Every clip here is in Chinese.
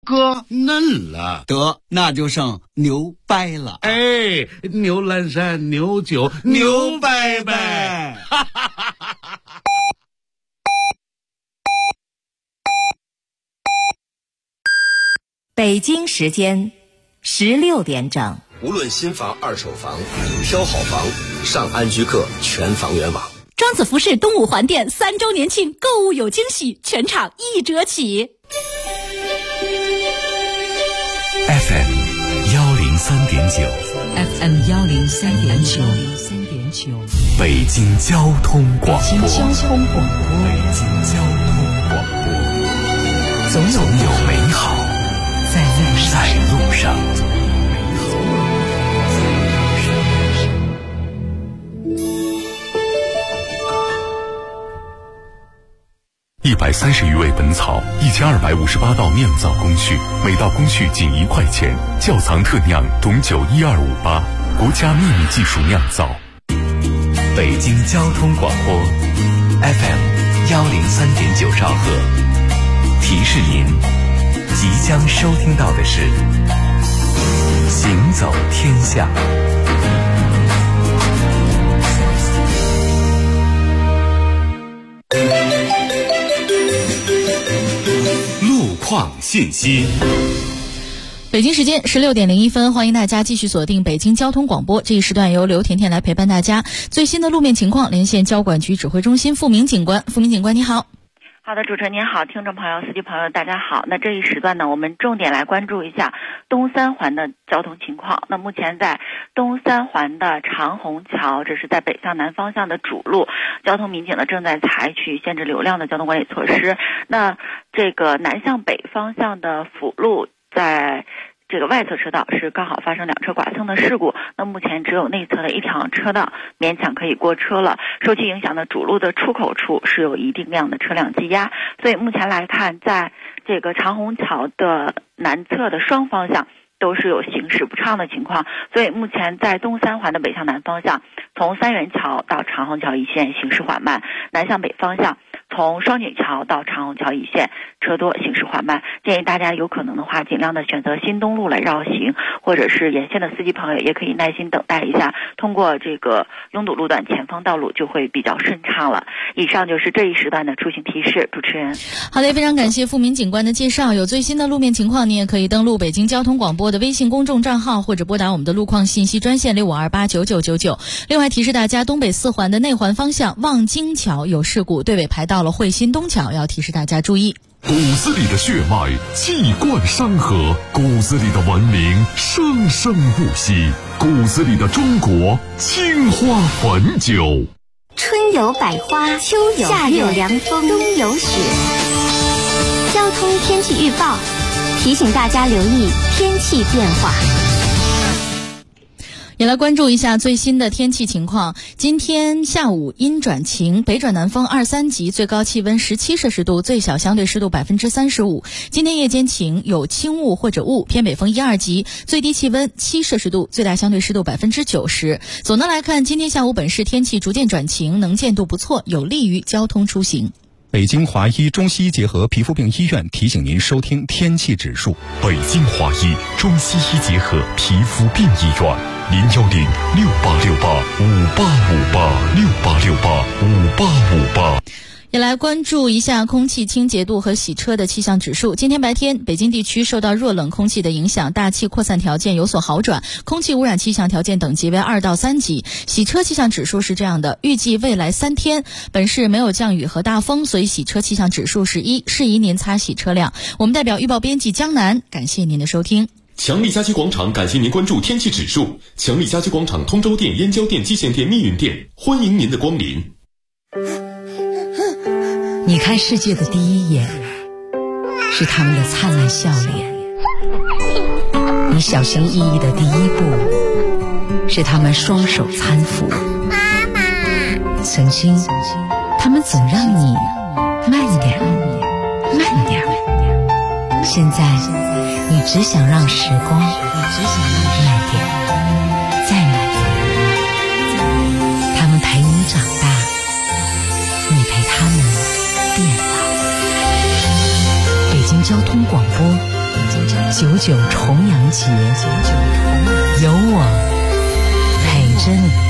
哥嫩了， 得那就剩牛掰了。 哎，牛栏山牛酒牛掰掰，哈哈哈哈哈！ 北京时间16点整。 无论新房、二手房，挑好房，上安居客全房源网。 庄子服饰东五环店3周年庆，购物有惊喜，全场1折起。 FM 103.9 FM 103.9 北京交通广播。 北京交通广播。 北京交通广播。 总有美好在路上。130余味本草，1258道酿造工序，每道工序仅1块钱。窖藏特酿董酒1258，国家秘密技术酿造。北京交通广播 FM 103.9兆赫，提示您即将收听到的是行走天下。路况信息。 北京时间16点01分，欢迎大家继续锁定北京交通广播。这一时段由刘甜甜来陪伴大家。最新的路面情况，连线交管局指挥中心付明警官。付明警官，你好。 好的，主持人您好，听众朋友、司机朋友大家好。那这一时段呢，我们重点来关注一下东三环的交通情况。那目前在东三环的长虹桥，这是在北向南方向的主路，交通民警呢正在采取限制流量的交通管理措施。那这个南向北方向的辅路，在这个外侧车道是刚好发生2车剐蹭的事故，那目前只有内侧的1条车道勉强可以过车了。受其影响的主路的出口处是有一定量的车辆积压，所以目前来看，在这个长虹桥的南侧的双方向都是有行驶不畅的情况，所以目前在东三环的北向南方向，从三元桥到长虹桥一线行驶缓慢，南向北方向从双井桥到长虹桥一线车多，行驶缓慢。建议大家有可能的话，尽量的选择新东路来绕行，或者是沿线的司机朋友也可以耐心等待一下，通过这个拥堵路段前方道路就会比较顺畅了。以上就是这一时段的出行提示，主持人。 好的，非常感谢付明警官的介绍。有最新的路面情况，你也可以登录北京交通广播的微信公众账号，或者拨打我们的路况信息专线65289999。另外提示大家，东北4环的内环方向望京桥有事故，队尾排到了汇新东桥，要提示大家注意。 骨子里的血脉气贯山河，骨子里的文明生生不息，骨子里的中国青花汾酒。 春有百花，秋有夏有凉风，冬有雪。交通天气预报提醒大家留意天气变化。 也来关注一下最新的天气情况。今天下午阴转晴，北转南风2、3级，最高气温17摄氏度，最小相对湿度35%。今天夜间晴，有轻雾或者雾，偏北风1、2级，最低气温7摄氏度，最大相对湿度90%。总的来看，今天下午本市天气逐渐转晴，能见度不错，有利于交通出行。 北京华医中西医结合皮肤病医院提醒您收听天气指数。 北京华医中西医结合皮肤病医院，0106868585858，68685858。 也来关注一下空气清洁度和洗车的气象指数。今天白天，北京地区受到弱冷空气的影响，大气扩散条件有所好转，空气污染气象条件等级为2到3级。洗车气象指数是这样的：预计未来3天，本市没有降雨和大风，所以洗车气象指数是1，适宜您擦洗车辆。我们代表预报编辑江南，感谢您的收听。 强力家居广场感谢您关注天气指数。强力家居广场通州店、燕郊店、蓟县店、密云店，欢迎您的光临。 你看世界的第一眼，是他们的灿烂笑脸；你小心翼翼的第一步，是他们双手搀扶。 妈妈， 曾经，他们总让你慢点，慢点。现在，你只想让时光慢点，再慢点。他们陪你长大，你陪他们变老。北京交通广播 99重阳节，有我陪着你。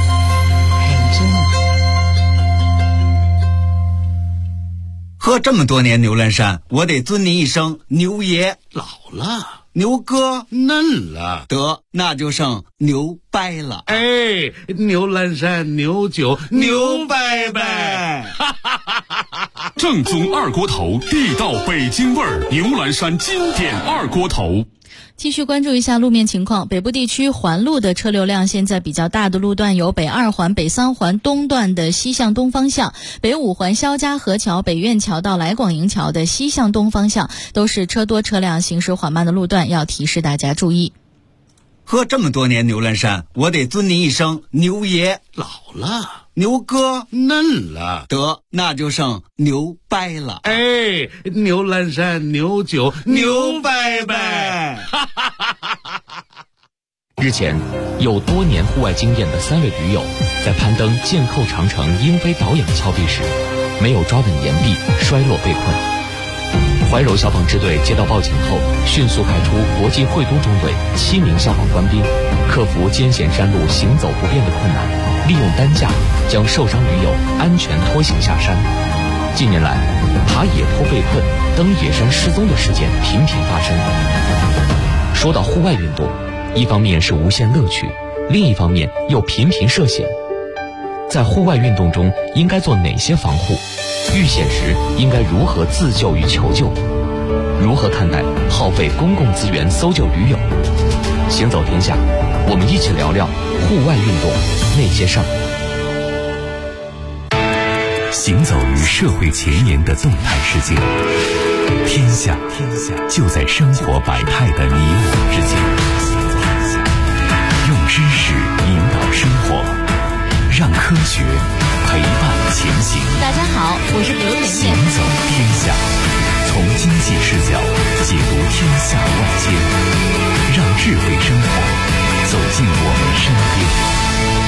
喝这么多年牛栏山，我得尊您一声牛爷。 老了， 牛哥嫩了， 得那就剩牛掰了。 哎，牛栏山牛酒牛掰掰， 正宗二锅头，地道北京味儿，牛栏山经典二锅头。 继续关注一下路面情况。北部地区环路的车流量现在比较大的路段有北2环、北3环东段的西向东方向，北5环肖家河桥、北苑桥到来广营桥的西向东方向，都是车多车辆行驶缓慢的路段，要提示大家注意。 喝这么多年牛栏山，我得尊您一声牛爷。 老了， 牛哥嫩了， 得那就剩牛掰了。 哎，牛栏山牛酒牛掰掰。 日前，有多年户外经验的3位驴友在攀登剑扣长城鹰飞导引峭壁时，没有抓稳岩壁，摔落被困。怀柔消防支队接到报警后，迅速派出国际汇都中队7名消防官兵，克服艰险山路行走不便的困难，利用担架将受伤驴友安全拖行下山。近年来，爬野坡被困、登野山失踪的事件频频发生。说到户外运动，一方面是无限乐趣，另一方面又频频涉险。在户外运动中应该做哪些防护？遇险时应该如何自救与求救？如何看待耗费公共资源搜救驴友？行走天下，我们一起聊聊户外运动那些事儿。 行走于社会前沿的动态世界，天下就在生活百态的你我之间。用知识引导生活，让科学陪伴前行。 大家好，我是刘甜甜。 行走天下，从经济视角解读天下万千，让智慧生活走进我们身边。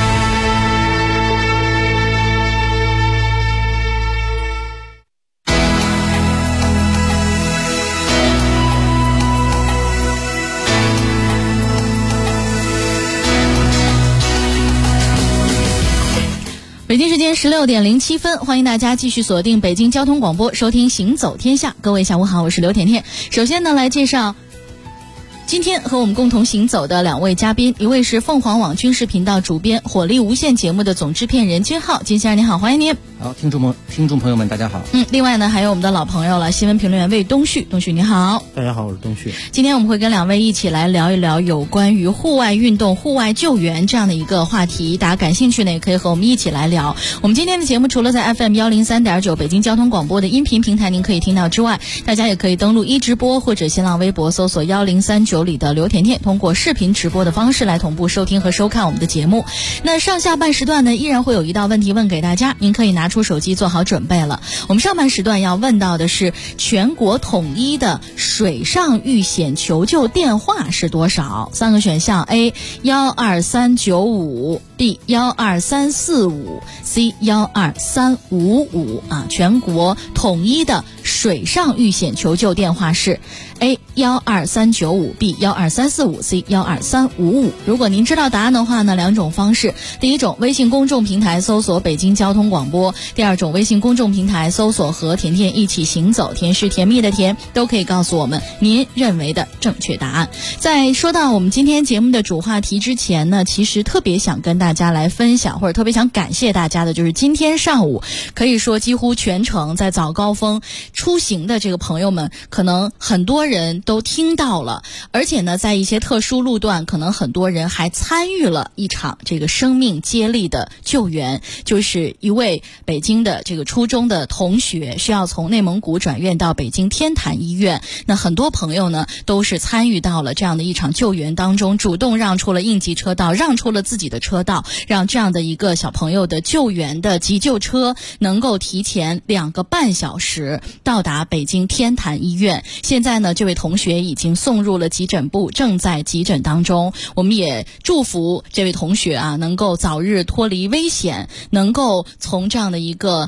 北京时间16点07分，欢迎大家继续锁定北京交通广播，收听行走天下。各位下午好，我是刘甜甜。首先呢，来介绍今天和我们共同行走的2位嘉宾，一位是凤凰网军事频道主编、火力无限节目的总制片人金浩，金先生你好，欢迎您。 好，听众朋友们大家好。 另外呢还有我们的老朋友了，新闻评论员魏东旭，东旭你好。 大家好，我是东旭。 今天我们会跟2位一起来聊一聊有关于户外运动、户外救援这样的一个话题，大家感兴趣呢也可以和我们一起来聊。我们今天的节目除了在 FM 103.9北京交通广播的音频平台您可以听到之外，大家也可以登录直播或者新浪微博搜索1039里的刘甜甜，通过视频直播的方式来同步收听和收看我们的节目。那上下半时段呢依然会有一道问题问给大家，您可以拿出手机做好准备了。我们上半时段要问到的是全国统一的水上遇险求救电话是多少？3个选项 A 12395 B 12345 C 12355啊，全国统一的水上遇险求救电话是 A 12395 B 12345 C 12355。如果您知道答案的话呢，2种方式，第一种微信公众平台搜索北京交通广播，第二种微信公众平台搜索和甜甜一起行走，甜是甜蜜的甜，都可以告诉我们您认为的正确答案。在说到我们今天节目的主话题之前呢，其实特别想跟大家来分享，或者特别想感谢大家的就是今天上午可以说几乎全程在早高峰出行的这个朋友们，可能很多人都听到了，而且呢在一些特殊路段可能很多人还参与了一场这个生命接力的救援，就是一位北京的这个初中的同学需要从内蒙古转院到北京天坛医院，那很多朋友呢都是参与到了这样的一场救援当中，主动让出了应急车道，让出了自己的车道，让这样的一个小朋友的救援的急救车能够提前2个半小时到达北京天坛医院。现在呢这位同学已经送入了急诊部，正在急诊当中。我们也祝福这位同学啊能够早日脱离危险，能够从这样的一个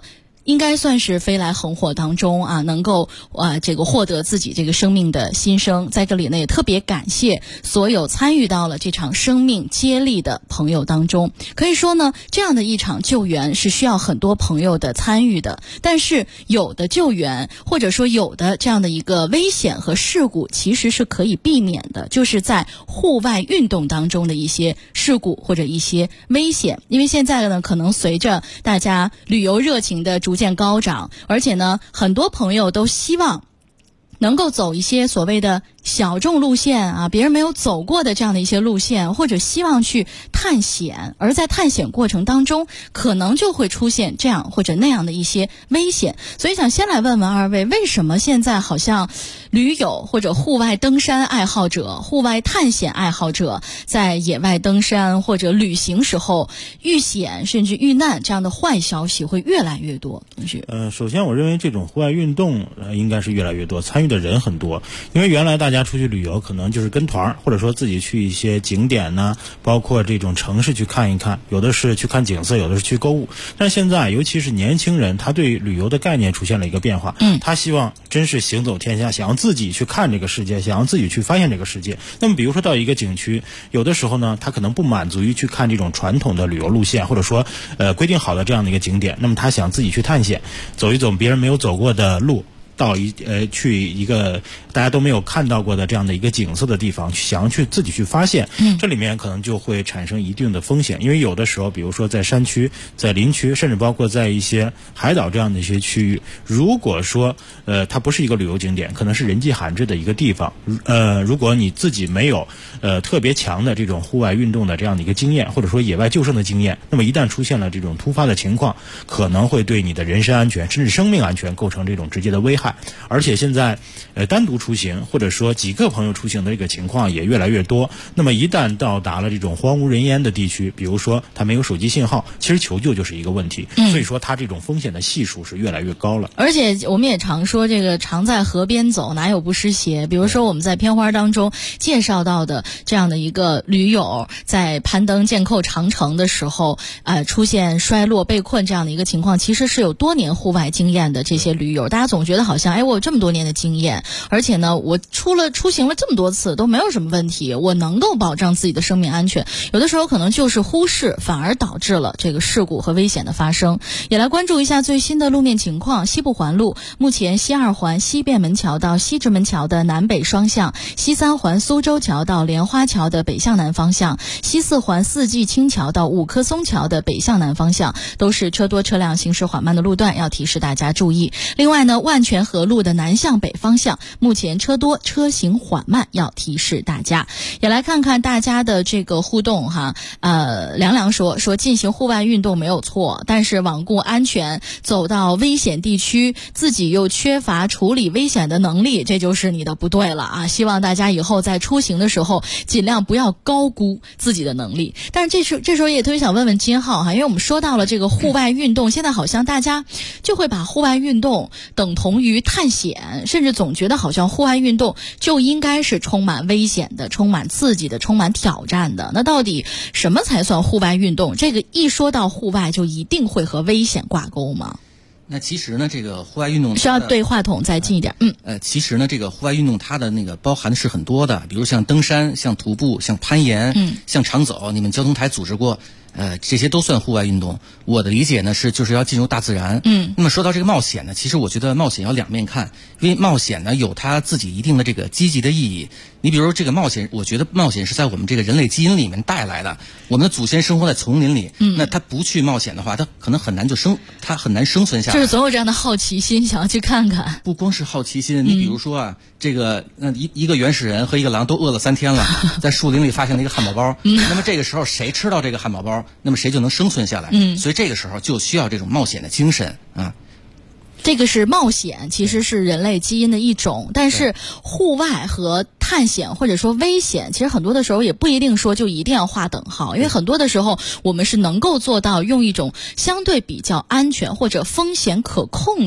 应该算是飞来横祸当中啊，能够这个获得自己这个生命的新生。在这里呢，也特别感谢所有参与到了这场生命接力的朋友当中。可以说呢，这样的一场救援是需要很多朋友的参与的，但是有的救援或者说有的这样的一个危险和事故其实是可以避免的，就是在户外运动当中的一些事故或者一些危险。因为现在呢，可能随着大家旅游热情的逐渐高涨，而且呢，很多朋友都希望能够走一些所谓的小众路线啊，别人没有走过的这样的一些路线，或者希望去探险，而在探险过程当中可能就会出现这样或者那样的一些危险。所以想先来问问二位，为什么现在好像驴友或者户外登山爱好者、户外探险爱好者在野外登山或者旅行时候遇险甚至遇难这样的坏消息会越来越多？ 首先我认为这种户外运动应该是越来越多，参与的人很多。因为原来大家出去旅游可能就是跟团，或者说自己去一些景点呢，包括这种城市去看一看，有的是去看景色，有的是去购物。但是现在尤其是年轻人，他对旅游的概念出现了一个变化，他希望真是行走天下，想要自己去看这个世界，想要自己去发现这个世界。那么比如说到一个景区，有的时候呢，他可能不满足于去看这种传统的旅游路线，或者说规定好的这样的一个景点，那么他想自己去探险，走一走别人没有走过的路，到去一个大家都没有看到过的这样的一个景色的地方，想要去自己去发现，这里面可能就会产生一定的风险。因为有的时候比如说在山区、在林区，甚至包括在一些海岛这样的一些区域，如果说它不是一个旅游景点，可能是人迹罕至的一个地方，如果你自己没有特别强的这种户外运动的这样的一个经验，或者说野外救生的经验，那么一旦出现了这种突发的情况，可能会对你的人身安全甚至生命安全构成这种直接的危害。而且现在单独出行或者说几个朋友出行的这个情况也越来越多，那么一旦到达了这种荒无人烟的地区，比如说它没有手机信号，其实求救就是一个问题，所以说它这种风险的系数是越来越高了。 而且我们也常说这个常在河边走，哪有不湿鞋。比如说我们在片花当中介绍到的这样的一个驴友在攀登剑扣长城的时候出现摔落被困这样的一个情况，其实是有多年户外经验的这些驴友。大家总觉得好像我有这么多年的经验，而且呢我出行了这么多次都没有什么问题，我能够保障自己的生命安全。有的时候可能就是忽视，反而导致了这个事故和危险的发生。也来关注一下最新的路面情况。西部环路目前西二环西便门桥到西直门桥的南北双向，西三环苏州桥到莲花桥的北向南方向，西四环四季青桥到五棵松桥的北向南方向都是车多车辆行驶缓慢的路段，要提示大家注意。另外呢，万泉河路的南向北方向目前车多车行缓慢，要提示大家。也来看看大家的这个互动哈。凉凉说进行户外运动没有错，但是罔顾安全走到危险地区，自己又缺乏处理危险的能力，这就是你的不对了啊！希望大家以后在出行的时候尽量不要高估自己的能力。但是这时候也特别想问问金浩哈，因为我们说到了这个户外运动，现在好像大家就会把户外运动等同于探险，甚至总觉得好像户外运动就应该是充满危险的、充满刺激的、充满挑战的。那到底什么才算户外运动？这个一说到户外就一定会和危险挂钩吗？ 那其实呢，这个户外运动需要对话筒再近一点。 其实呢，这个户外运动它的那个包含的是很多的，比如像登山、像徒步、像攀岩、像长走，你们交通台组织过。这些都算户外运动。我的理解呢就是要进入大自然。那么说到这个冒险呢，其实我觉得冒险要两面看，因为冒险呢有它自己一定的这个积极的意义。你比如这个冒险，我觉得冒险是在我们这个人类基因里面带来的。我们的祖先生活在丛林里，那他不去冒险的话，他可能很难生存下来。 就是总有这样的好奇心，想要去看看。 不光是好奇心，你比如说啊，这个一个原始人和一个狼都饿了3天了，在树林里发现了一个汉堡包。那么这个时候谁吃到这个汉堡包，那么谁就能生存下来。所以这个时候就需要这种冒险的精神啊。 这个是冒险，其实是人类基因的一种，但是户外和探险或者说危险，其实很多的时候也不一定说就一定要划等号，因为很多的时候我们是能够做到用一种相对比较安全或者风险可控的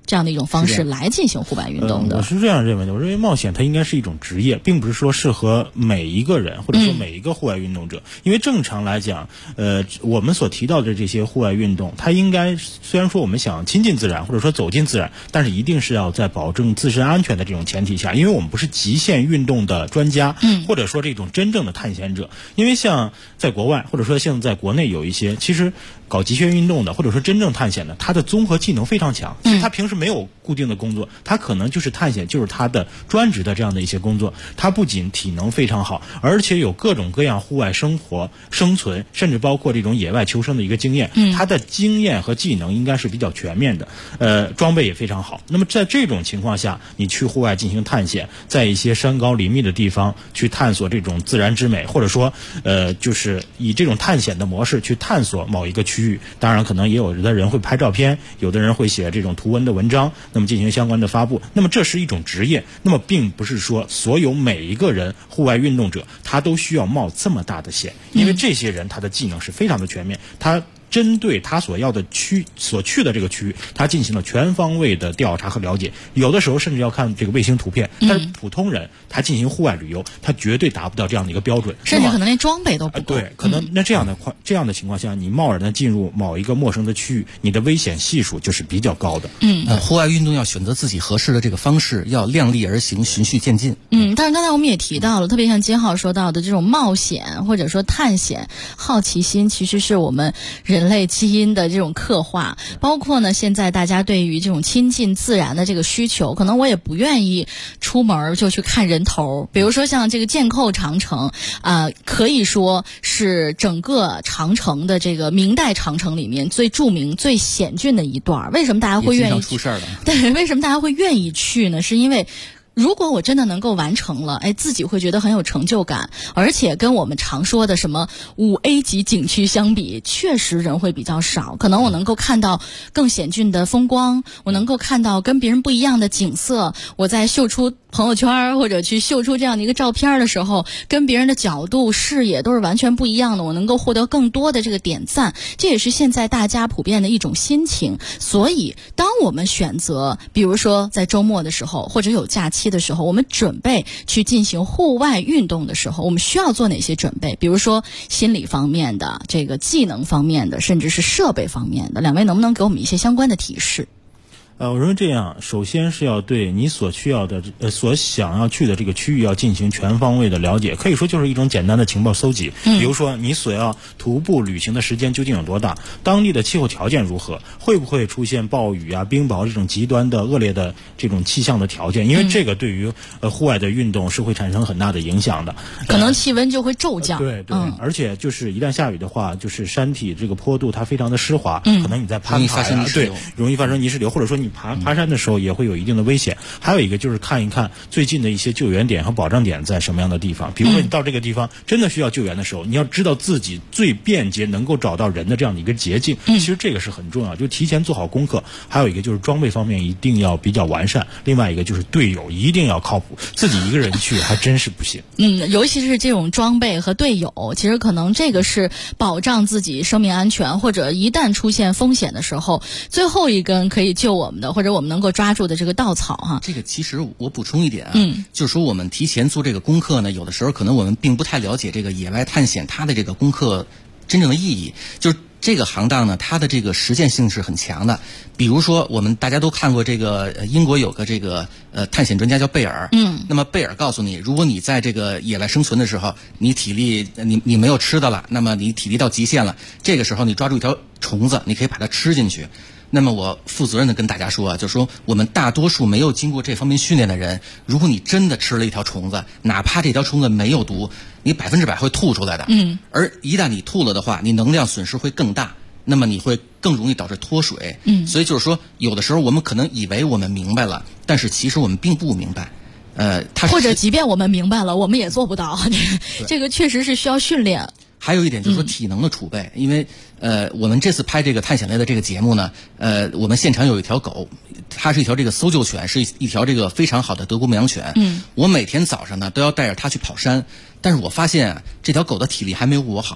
这样的一种方式来进行户外运动的。 我是这样认为的，我认为冒险它应该是一种职业，并不是说适合每一个人或者说每一个户外运动者。因为正常来讲，我们所提到的这些户外运动，它应该虽然说我们想亲近自然或者说走进自然，但是一定是要在保证自身安全的这种前提下，因为我们不是极限运动的专家，或者说这种真正的探险者。因为像在国外或者说像在国内有一些其实搞极限运动的或者说真正探险的，他的综合技能非常强，其实他平时没有固定的工作，他可能就是探险就是他的专职的这样的一些工作。他不仅体能非常好，而且有各种各样户外生活生存甚至包括这种野外求生的一个经验，他的经验和技能应该是比较全面的，装备也非常好。那么在这种情况下，你去户外进行探险，在一些山高林密的地方去探索这种自然之美，或者说就是以这种探险的模式去探索某一个区域。当然可能也有的人会拍照片，有的人会写这种图文的文章，那么进行相关的发布。那么这是一种职业，那么并不是说所有每一个人户外运动者他都需要冒这么大的险，因为这些人他的技能是非常的全面，他针对他所去的这个区域，他进行了全方位的调查和了解，有的时候甚至要看这个卫星图片。但是普通人他进行户外旅游，他绝对达不到这样的一个标准， 甚至可能连装备都不够。 对，可能那这样的情况下，你贸然的进入某一个陌生的区域，你的危险系数就是比较高的。 户外运动要选择自己合适的这个方式，要量力而行，循序渐进。 但是刚才我们也提到了，特别像金浩说到的这种冒险或者说探险，好奇心其实是我们人类基因的这种刻画，包括呢现在大家对于这种亲近自然的这个需求，可能我也不愿意出门就去看人头。比如说像这个剑扣长城可以说是整个长城的这个明代长城里面最著名最险峻的一段。为什么大家会愿意出事儿的？ 对，为什么大家会愿意去呢？是因为如果我真的能够完成了，自己会觉得很有成就感，而且跟我们常说的什么5A 级景区相比，确实人会比较少。可能我能够看到更险峻的风光，我能够看到跟别人不一样的景色，我在秀出朋友圈或者去秀出这样的一个照片的时候，跟别人的角度视野都是完全不一样的，我能够获得更多的这个点赞，这也是现在大家普遍的一种心情。所以当我们选择比如说在周末的时候或者有假期的时候，我们准备去进行户外运动的时候，我们需要做哪些准备？比如说心理方面的，这个技能方面的，甚至是设备方面的，两位能不能给我们一些相关的提示？ 我认为这样，首先是要对你所需要的所想要去的这个区域要进行全方位的了解，可以说就是一种简单的情报搜集。比如说你所要徒步旅行的时间究竟有多大，当地的气候条件如何，会不会出现暴雨啊、冰雹这种极端的恶劣的这种气象的条件，因为这个对于户外的运动是会产生很大的影响的， 可能气温就会骤降。 对，而且就是一旦下雨的话，就是山体这个坡度它非常的湿滑，可能你在攀爬容易发生泥石流，或者说你爬山的时候也会有一定的危险。还有一个就是看一看最近的一些救援点和保障点在什么样的地方。比如说你到这个地方真的需要救援的时候，你要知道自己最便捷能够找到人的这样的一个捷径。其实这个是很重要，就提前做好功课。还有一个就是装备方面一定要比较完善，另外一个就是队友一定要靠谱，自己一个人去还真是不行。 尤其是这种装备和队友，其实可能这个是保障自己生命安全，或者一旦出现风险的时候最后一根可以救我们的，或者我们能够抓住的这个稻草哈。 这个其实我补充一点就是说我们提前做这个功课呢，有的时候可能我们并不太了解这个野外探险它的这个功课真正的意义。就是这个行当呢，它的这个实践性是很强的。比如说我们大家都看过这个英国有个这个探险专家叫贝尔，那么贝尔告诉你，如果你在这个野外生存的时候，你体力你没有吃的了，那么你体力到极限了，这个时候你抓住一条虫子，你可以把它吃进去。那么我负责任的跟大家说就是说我们大多数没有经过这方面训练的人，如果你真的吃了一条虫子，哪怕这条虫子没有毒，你100%会吐出来的。而一旦你吐了的话，你能量损失会更大，那么你会更容易导致脱水。所以就是说有的时候我们可能以为我们明白了，但是其实我们并不明白。 或者即便我们明白了，我们也做不到。这个确实是需要训练。 还有一点就是说体能的储备，因为我们这次拍这个探险类的这个节目呢，我们现场有一条狗，它是一条这个搜救犬，是一条这个非常好的德国牧羊犬。我每天早上呢都要带着它去跑山，但是我发现这条狗的体力还没有我好。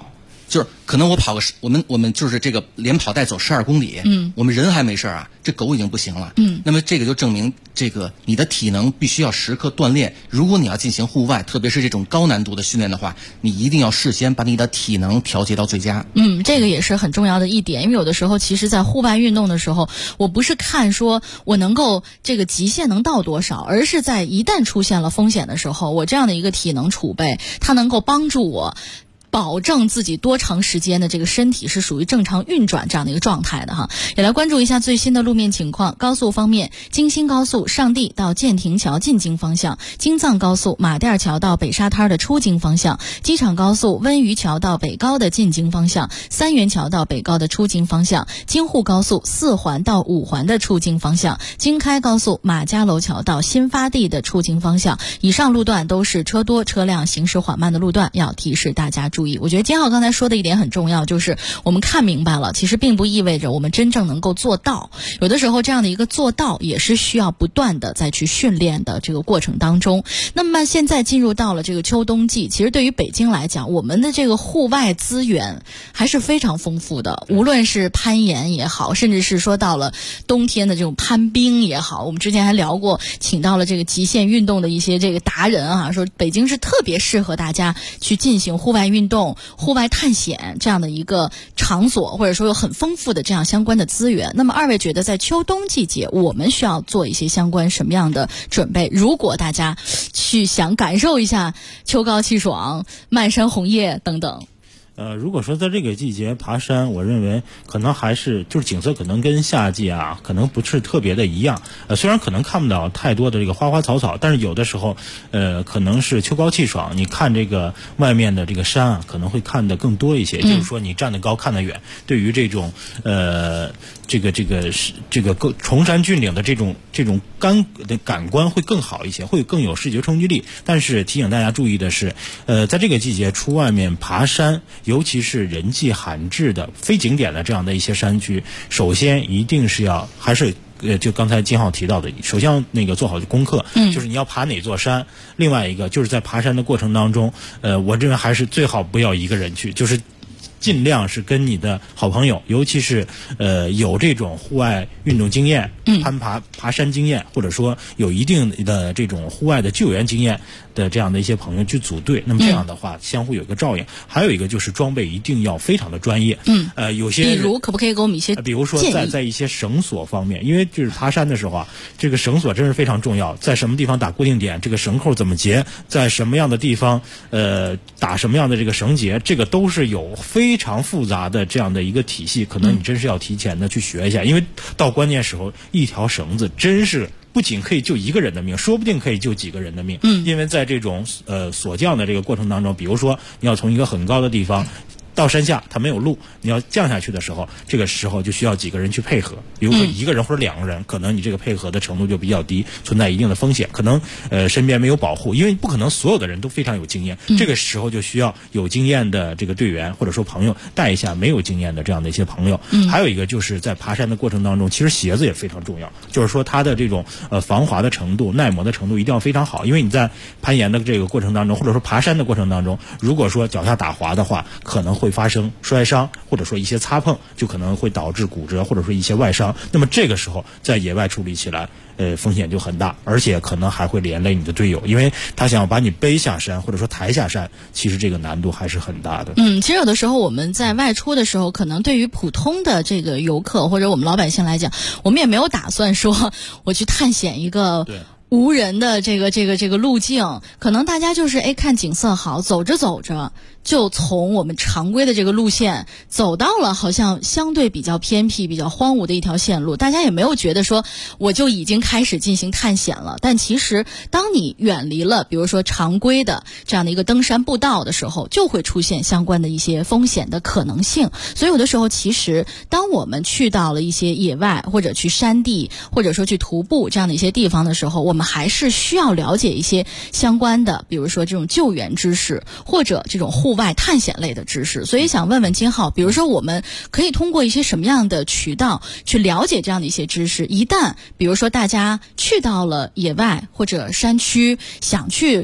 就是可能我们就是这个连跑带走12公里，我们人还没事啊，这狗已经不行了，那么这个就证明这个你的体能必须要时刻锻炼。如果你要进行户外，特别是这种高难度的训练的话，你一定要事先把你的体能调节到最佳。 这个也是很重要的一点，因为有的时候其实在户外运动的时候，我不是看说我能够这个极限能到多少，而是在一旦出现了风险的时候，我这样的一个体能储备，它能够帮助我保证自己多长时间的这个身体是属于正常运转这样的一个状态的哈。也来关注一下最新的路面情况。高速方面，京新高速上地到建亭桥进京方向，京藏高速马甸桥到北沙滩的出京方向，机场高速温榆桥到北高的进京方向，三元桥到北高的出京方向，京沪高速4环到5环的出京方向，京开高速马家楼桥到新发地的出京方向。以上路段都是车多车辆行驶缓慢的路段，要提示大家注意。我觉得金浩刚才说的一点很重要，就是我们看明白了，其实并不意味着我们真正能够做到。有的时候这样的一个做到也是需要不断的再去训练的这个过程当中。那么现在进入到了这个秋冬季，其实对于北京来讲，我们的这个户外资源还是非常丰富的，无论是攀岩也好，甚至是说到了冬天的这种攀冰也好，我们之前还聊过，请到了这个极限运动的一些这个达人啊，说北京是特别适合大家去进行户外运动、户外探险这样的一个场所，或者说有很丰富的这样相关的资源。那么二位觉得在秋冬季节我们需要做一些相关什么样的准备？如果大家去想感受一下秋高气爽、漫山红叶等等。 如果说在这个季节爬山，我认为可能还是就是景色可能跟夏季啊可能不是特别的一样。虽然可能看不到太多的这个花花草草，但是有的时候可能是秋高气爽，你看这个外面的这个山啊可能会看得更多一些，就是说你站得高看得远，对于这种这个崇山峻岭的这种感官会更好一些，会更有视觉冲击力。但是提醒大家注意的是，在这个季节出外面爬山，尤其是人迹罕至的非景点的这样的一些山区，首先一定是要还是就刚才金浩提到的，首先那个做好功课，就是你要爬哪座山。另外一个就是在爬山的过程当中，我认为还是最好不要一个人去，就是尽量是跟你的好朋友，尤其是有这种户外运动经验、爬山经验，或者说有一定的这种户外的救援经验的这样的一些朋友去组队。那么这样的话，相互有一个照应。还有一个就是装备一定要非常的专业。有些比如可不可以给我们一些建议？ 比如说在一些绳索方面，因为就是爬山的时候啊，这个绳索真是非常重要。在什么地方打固定点，这个绳扣怎么结，在什么样的地方打什么样的这个绳结，这个都是有非常复杂的这样的一个体系，可能你真是要提前的去学一下，因为到关键时候一条绳子真是不仅可以救一个人的命，说不定可以救几个人的命。因为在这种锁降的这个过程当中，比如说你要从一个很高的地方到山下，它没有路，你要降下去的时候，这个时候就需要几个人去配合。比如说一个人或者2个人，可能你这个配合的程度就比较低，存在一定的风险，可能身边没有保护，因为不可能所有的人都非常有经验。这个时候就需要有经验的这个队员或者说朋友带一下没有经验的这样的一些朋友。还有一个就是在爬山的过程当中，其实鞋子也非常重要，就是说它的这种防滑的程度、耐磨的程度一定要非常好，因为你在攀岩的这个过程当中，或者说爬山的过程当中，如果说脚下打滑的话，可能会发生摔伤，或者说一些擦碰，就可能会导致骨折或者说一些外伤。那么这个时候在野外处理起来风险就很大，而且可能还会连累你的队友，因为他想要把你背下山或者说抬下山，其实这个难度还是很大的。 其实有的时候我们在外出的时候，可能对于普通的这个游客或者我们老百姓来讲，我们也没有打算说我去探险一个无人的这个路径，可能大家就是看景色好，走着走着就从我们常规的这个路线走到了好像相对比较偏僻、比较荒芜的一条线路，大家也没有觉得说我就已经开始进行探险了。但其实当你远离了比如说常规的这样的一个登山步道的时候，就会出现相关的一些风险的可能性。所以有的时候其实当我们去到了一些野外或者去山地或者说去徒步这样的一些地方的时候，我们还是需要了解一些相关的比如说这种救援知识或者这种户外探险类的知识。所以想问问金浩，比如说我们可以通过一些什么样的渠道去了解这样的一些知识，一旦比如说大家去到了野外或者山区，想去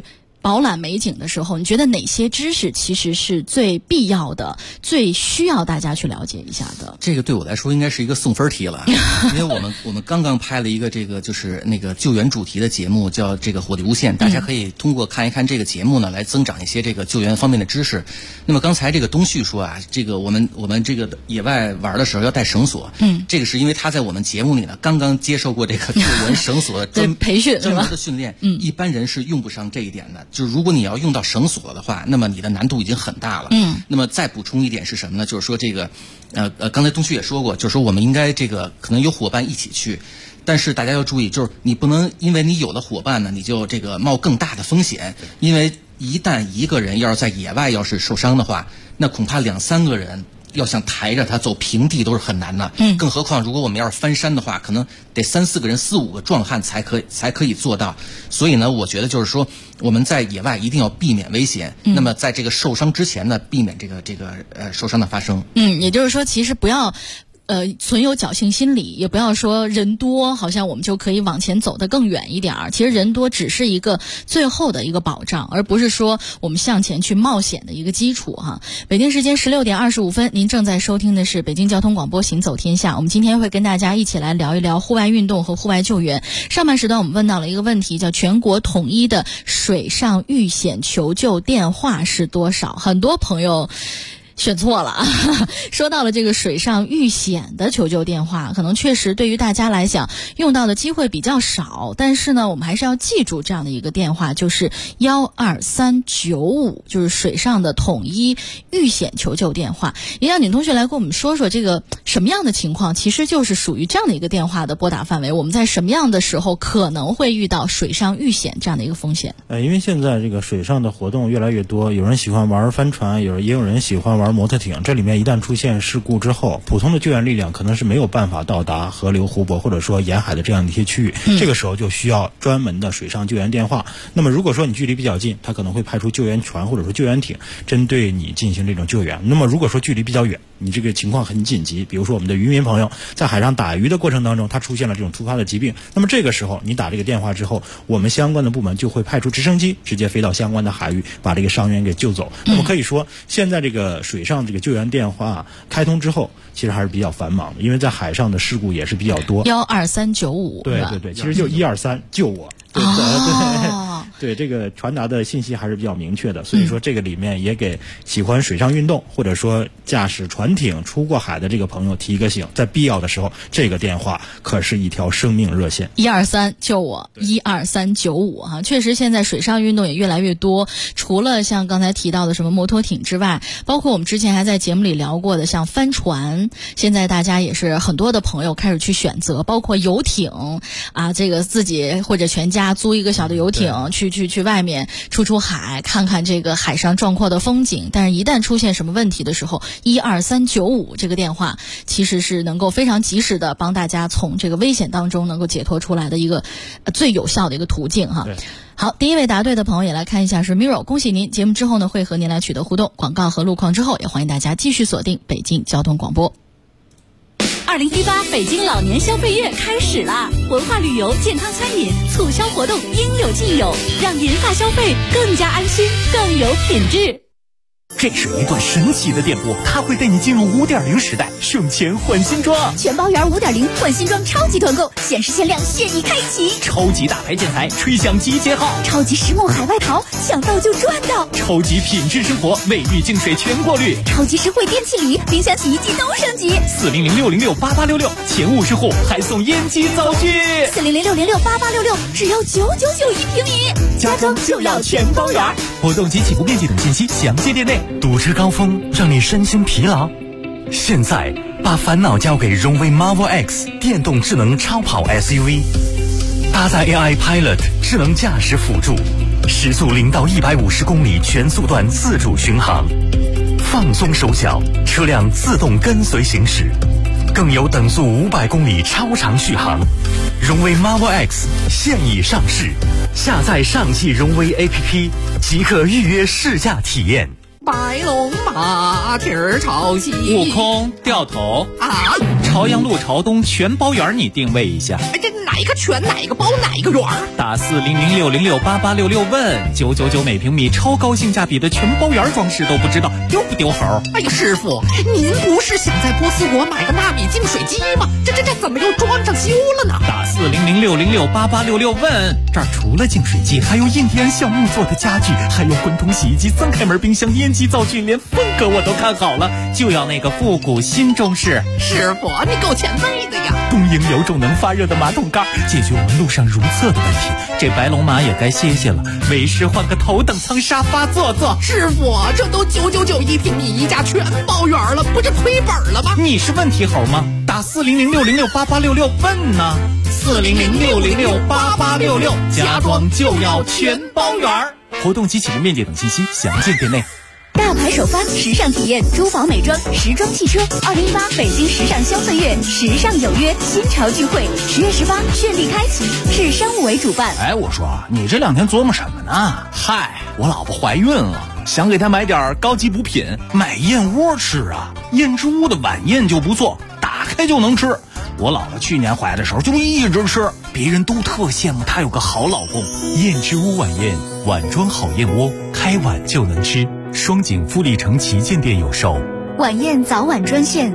饱览美景的时候，你觉得哪些知识其实是最必要的、最需要大家去了解一下的？ 这个对我来说应该是一个送分题了，因为我们刚刚拍了一个这个就是那个救援主题的节目，叫这个火力无限，大家可以通过看一看这个节目呢，来增长一些这个救援方面的知识。那么刚才这个东旭说啊，这个我们这个野外玩的时候要带绳索，这个是因为他在我们节目里呢刚刚接受过这个救援绳索培训专门的训练，一般人是用不上这一点的。就是如果你要用到绳索的话，那么你的难度已经很大了。那么再补充一点是什么呢？就是说这个刚才东旭也说过，就是说我们应该这个可能有伙伴一起去。但是大家要注意，就是你不能因为你有了伙伴呢，你就这个冒更大的风险，因为一旦一个人要是在野外要是受伤的话，那恐怕2-3个人要想抬着他走平地都是很难的。更何况如果我们要是翻山的话，可能得3-4个人、4-5个壮汉才可以做到。所以呢，我觉得就是说我们在野外一定要避免危险。那么在这个受伤之前呢，避免这个受伤的发生。 也就是说，其实不要存有侥幸心理，也不要说人多好像我们就可以往前走得更远一点儿。其实人多只是一个最后的一个保障，而不是说我们向前去冒险的一个基础哈。北京时间16点25分，您正在收听的是北京交通广播行走天下。我们今天会跟大家一起来聊一聊户外运动和户外救援。上半时段我们问到了一个问题，叫全国统一的水上遇险求救电话是多少？很多朋友选错了，说到了这个水上遇险的求救电话，可能确实对于大家来讲用到的机会比较少，但是呢，我们还是要记住这样的一个电话，就是12395，就是水上的统一遇险求救电话。也让尹同学来跟我们说说这个什么样的情况，其实就是属于这样的一个电话的拨打范围。我们在什么样的时候可能会遇到水上遇险这样的一个风险？ 因为现在这个水上的活动越来越多，有人喜欢玩帆船，也有人喜欢玩摩托艇，这里面一旦出现事故之后，普通的救援力量可能是没有办法到达河流、湖泊或者说沿海的这样的一些区域，这个时候就需要专门的水上救援电话。那么如果说你距离比较近，他可能会派出救援船或者说救援艇针对你进行这种救援。那么如果说距离比较远，你这个情况很紧急，比如说我们的渔民朋友在海上打鱼的过程当中，他出现了这种突发的疾病，那么这个时候你打这个电话之后，我们相关的部门就会派出直升机直接飞到相关的海域，把这个伤员给救走。那么可以说现在这个水上这个救援电话开通之后，其实还是比较繁忙的，因为在海上的事故也是比较多。 12395， 对对对，其实就123救我。对，这个传达的信息还是比较明确的，所以说这个里面也给喜欢水上运动或者说驾驶船艇出过海的这个朋友提一个醒，在必要的时候，这个电话可是一条生命热线。 123救我，12395哈，确实现在水上运动也越来越多，除了像刚才提到的什么摩托艇之外，包括我们之前还在节目里聊过的像帆船，现在大家也是很多的朋友开始去选择，包括游艇啊，这个自己或者全家租一个小的游艇去外面出海，看看这个海上壮阔的风景。但是一旦出现什么问题的时候，12395这个电话其实是能够非常及时的帮大家从这个危险当中能够解脱出来的一个最有效的一个途径哈。好，第一位答对的朋友也来看一下是 Miro， 恭喜您！节目之后呢会和您来取得互动，广告和路况之后也欢迎大家继续锁定北京交通广播。 2018北京老年消费月开始啦！文化旅游、健康餐饮促销活动应有尽有，让银发消费更加安心、更有品质。 这是一段神奇的电波，它会带你进入5.0时代，省钱换新装。 全包圆5.0换新装超级团购，限时限量现已开启。 超级大牌建材，吹响集结号。 超级实木海外淘，抢到就赚到。 超级品质生活，卫浴净水全过滤。 超级实惠电器礼，冰箱、洗衣机都升级。 400-606-8866，前50户还送烟机灶具。 400-606-8866，只要999一平米。 家装就要全包圆。活动及起步面积等信息详见店内。 堵车高峰让你身心疲劳，现在把烦恼交给荣威 Marvel X 电动智能超跑 SUV， 搭载 AI Pilot 智能驾驶辅助，时速0到150公里全速段自主巡航，放松手脚，车辆自动跟随行驶，更有等速500公里超长续航。荣威 Marvel X 现已上市，下载上汽荣威 APP 即可预约试驾体验。 白龙马蹄儿朝西， 悟空掉头啊！朝阳路朝东全包圆，你定位一下。 哎，这哪个圈哪个包哪个圆？ 打4006068866问999每平米，超高性价比的全包圆装饰都不知道丢不丢猴？ 哎呀，师傅，您不是想在波斯国买个纳米净水机吗？这怎么又装上修了呢？ 打4006068866问，这儿除了净水机，还有印第安橡木做的家具，还有滚筒洗衣机、3开门冰箱、烟机灶具，连风格我都看好了，就要那个复古新中式。 师傅，你够前辈的呀！ 东营有种能发热的马桶盖，解决我们路上如厕的问题。这白龙马也该歇歇了，为师换个头等舱沙发坐坐。 师傅，这都999一平米，一家全包圆了，不是亏本了吗？ 你是问题猴吗？打4006068866问呢，4006068866，家装就要全包圆。活动及启动面积等信息详见店内。 大牌首发时尚体验，珠宝美妆、时装汽车，2018北京时尚消费月，时尚有约新潮聚会，10月18绚丽开启，市商务委主办。 哎，我说你这2天琢磨什么呢？嗨，我老婆怀孕了，想给她买点高级补品，买燕窝吃啊。燕之屋的晚宴就不错，打开就能吃。我姥姥去年怀的时候就一直吃，别人都特羡慕她有个好老公。 燕之屋晚宴，碗装好燕窝，开碗就能吃。双井富力城旗舰店有售。 晚宴早晚专线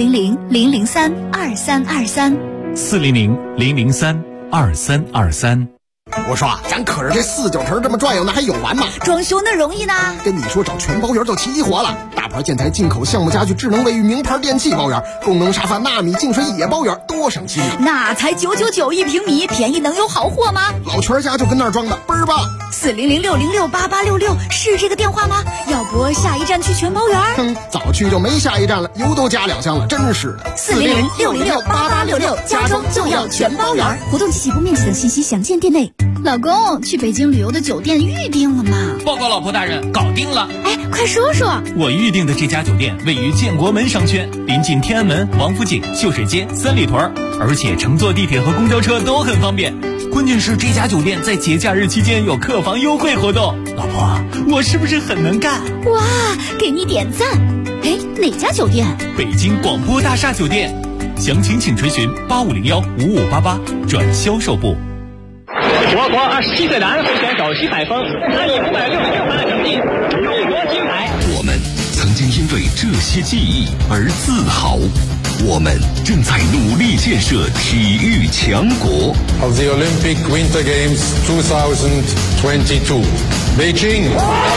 400-003-2323，400-003-2323。 我说啊，咱可是这49城这么转悠，那还有完吗？ 装修那容易呢。 跟你说，找全包圆就齐活了。大牌建材、进口项目家具、智能卫浴、名牌电器包圆，功能沙发、纳米净水也包圆，多省心。 那才999一平米，便宜能有好货吗？ 老全家就跟那儿装的，倍儿棒。 40006068866是这个电话吗？要不下一站去全包圆？ 早去就没下一站了，油都加2箱了，真是的。 40006068866，家装就要全包圆。活动及起步面积等信息详见店内。老公，去北京旅游的酒店预定了吗？ 报告老婆大人，搞定了。 哎，快说说。 我预定的这家酒店位于建国门商圈，临近天安门、王府井、秀水街、三里屯，而且乘坐地铁和公交车都很方便。关键是这家酒店在节假日期间有客房优惠活动。老婆，我是不是很能干？ 哇，给你点赞。哎，哪家酒店？ 北京广播大厦酒店。详情请垂询8501-5588转销售部。 我国27岁男会选手徐海峰，他以566分的成绩荣夺金牌。 我们曾经因为这些记忆而自豪，我们正在努力建设体育强国。 Of the Olympic Winter Games 2022, Beijing.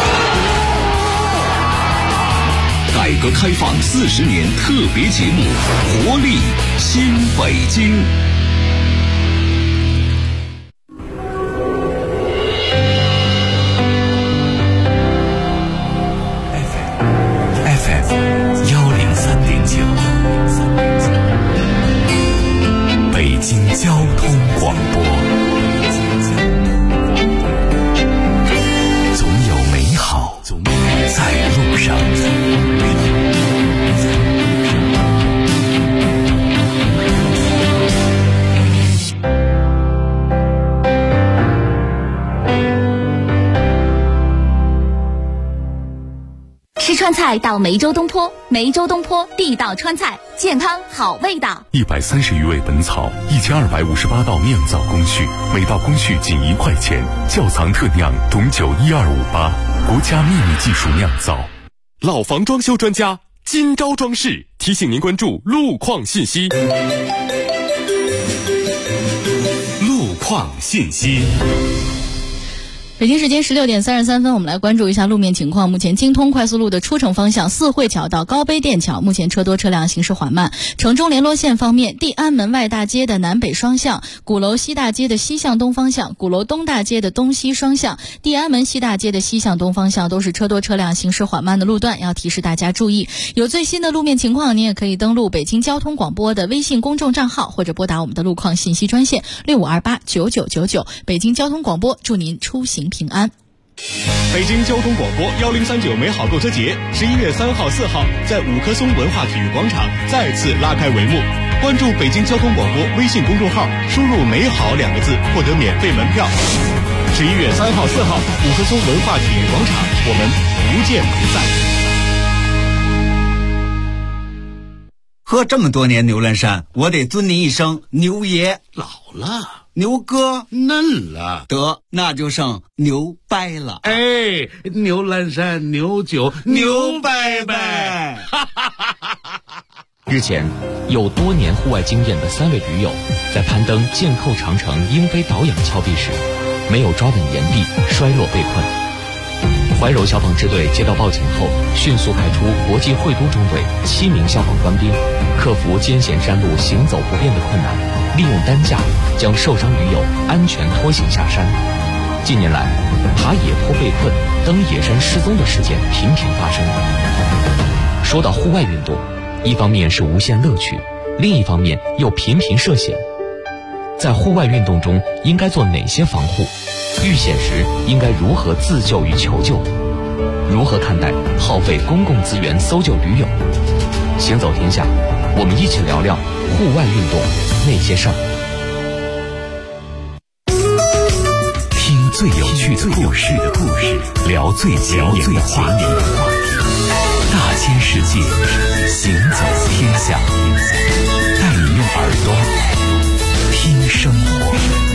改革开放40年特别节目，活力新北京。北京交通广播，总有美好在路上。 吃川菜到梅州东坡，梅州东坡地道川菜，健康好味道。 130余味本草，1258道酿造工序，每道工序仅1块钱，窖藏特酿董酒12588，国家秘密技术酿造。 老房装修专家金招装饰提醒您关注路况信息。路况信息。 北京时间16点33分，我们来关注一下路面情况。目前京通快速路的出城方向四惠桥到高碑店桥，目前车多车辆行驶缓慢。城中联络线方面，地安门外大街的南北双向，鼓楼西大街的西向东方向，鼓楼东大街的东西双向，地安门西大街的西向东方向都是车多车辆行驶缓慢的路段，要提示大家注意。有最新的路面情况，您也可以登录北京交通广播的微信公众账号，或者拨打我们的路况信息专线65289999。北京交通广播，祝您出行平安。 北京交通广播1039美好购车节11月3号、4号在五棵松文化体育广场再次拉开帷幕。关注北京交通广播微信公众号，输入美好2个字获得免费门票。11月3号、4号五棵松文化体育广场，我们不见不散。 喝这么多年牛栏山，我得尊您一声牛爷。 老了， 牛哥嫩了， 得那就剩牛掰了。 哎，牛栏山牛酒牛掰掰。 日前，有多年户外经验的3位驴友在攀登剑扣长城英飞导氧峭壁时，没有抓稳岩壁，摔落被困。怀柔消防支队接到报警后，迅速派出国际会都中队7名消防官兵，克服艰险山路行走不便的困难，利用担架将受伤驴友安全拖行下山。近年来，爬野坡被困、登野山失踪的事件频频发生。说到户外运动，一方面是无限乐趣，另一方面又频频涉险。在户外运动中应该做哪些防护？遇险时应该如何自救与求救？如何看待耗费公共资源搜救驴友？行走天下，我们一起聊聊户外运动那些事儿。 听最有趣的故事，聊最前沿的话题。大千世界，行走天下，带你用耳朵听生活。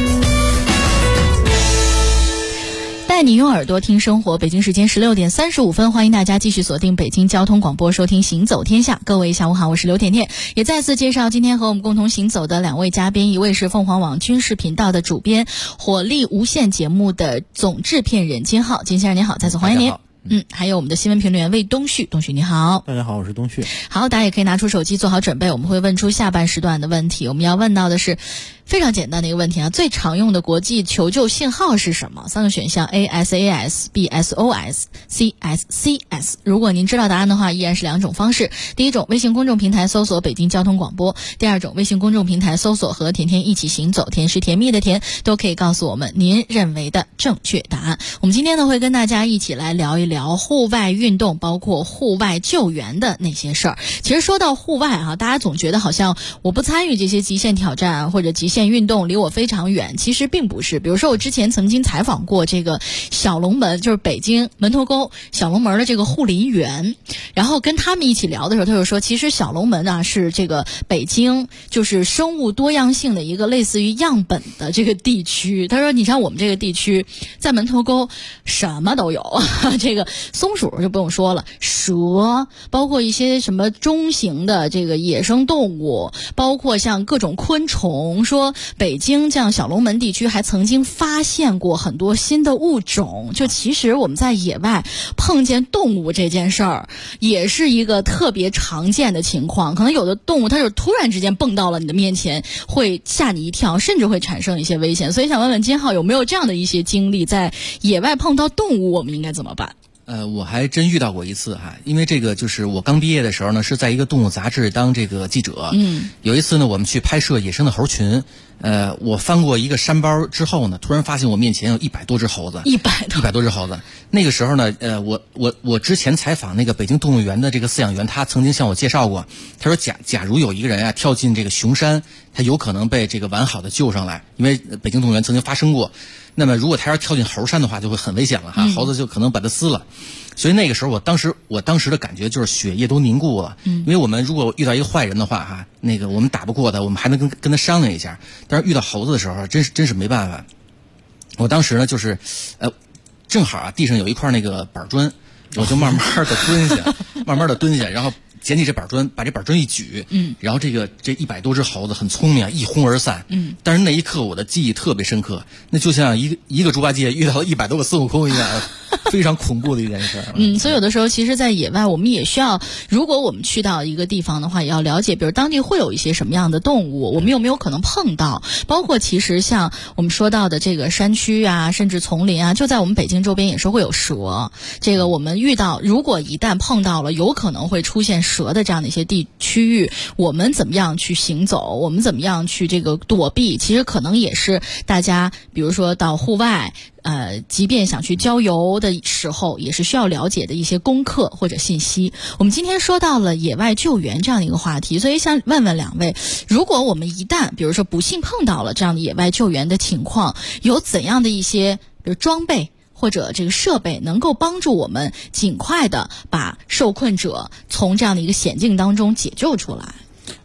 带你用耳朵听生活。北京时间16点35分，欢迎大家继续锁定北京交通广播，收听行走天下。各位下午好，我是刘甜甜，也再次介绍今天和我们共同行走的2位嘉宾，一位是凤凰网军事频道的主编，火力无限节目的总制片人金浩。金先生您好，再次欢迎您。还有我们的新闻评论员魏东旭，东旭你好。 大家好，我是东旭。 好，大家也可以拿出手机做好准备，我们会问出下半时段的问题。我们要问到的是非常简单的一个问题啊，最常用的国际求救信号是什么？3个选项 A SAS B SOS C SCS。如果您知道答案的话，依然是2种方式。第一种，微信公众平台搜索北京交通广播；第二种，微信公众平台搜索和甜甜一起行走，甜是甜蜜的甜，都可以告诉我们您认为的正确答案。我们今天呢会跟大家一起来聊一聊户外运动，包括户外救援的那些事儿。其实说到户外啊，大家总觉得好像我不参与这些极限挑战或者极限运动离我非常远，其实并不是。比如说我之前曾经采访过这个小龙门，就是北京门头沟小龙门的这个护林员，然后跟他们一起聊的时候，他就说其实小龙门啊是这个北京就是生物多样性的一个类似于样本的这个地区。他说你像我们这个地区在门头沟什么都有，这个松鼠就不用说了，蛇，包括一些什么中型的这个野生动物，包括像各种昆虫。说北京这样小龙门地区还曾经发现过很多新的物种，就其实我们在野外碰见动物这件事儿也是一个特别常见的情况。可能有的动物它就突然之间蹦到了你的面前，会吓你一跳，甚至会产生一些危险。所以想问问金浩，有没有这样的一些经历，在野外碰到动物我们应该怎么办？ 我还真遇到过一次哈，因为这个就是我刚毕业的时候呢，是在一个动物杂志当这个记者。有一次呢，我们去拍摄野生的猴群，我翻过一个山包之后呢，突然发现我面前有100多只猴子，100多只猴子。那个时候呢，我之前采访那个北京动物园的这个饲养员，他曾经向我介绍过，他说假如有一个人啊跳进这个熊山，他有可能被这个完好的救上来，因为北京动物园曾经发生过。那么如果他要跳进猴山的话，就会很危险了哈，猴子就可能把它撕了。所以那个时候我当时的感觉就是血液都凝固了。因为我们如果遇到一个坏人的话哈，那个我们打不过他，我们还能跟他商量一下。但是遇到猴子的时候，真是没办法。我当时呢就是正好啊地上有一块那个板砖，我就慢慢的蹲下，然后捡起这板砖，把这板砖一举，然后这100多只猴子很聪明啊，一哄而散。但是那一刻我的记忆特别深刻，那就像一个猪八戒遇到了100多个孙悟空一样，非常恐怖的一件事。 所以有的时候其实在野外我们也需要，如果我们去到一个地方的话，也要了解比如当地会有一些什么样的动物，我们有没有可能碰到，包括其实像我们说到的这个山区啊，甚至丛林啊，就在我们北京周边也是会有蛇。这个我们遇到，如果一旦碰到了有可能会出现蛇的这样的一些区域，我们怎么样去行走，我们怎么样去这个躲避，其实可能也是大家比如说到户外即便想去郊游的时候也是需要了解的一些功课或者信息。我们今天说到了野外救援这样的一个话题，所以想问问2位，如果我们一旦比如说不幸碰到了这样的野外救援的情况，有怎样的一些比如装备或者这个设备能够帮助我们尽快的把受困者从这样的一个险境当中解救出来？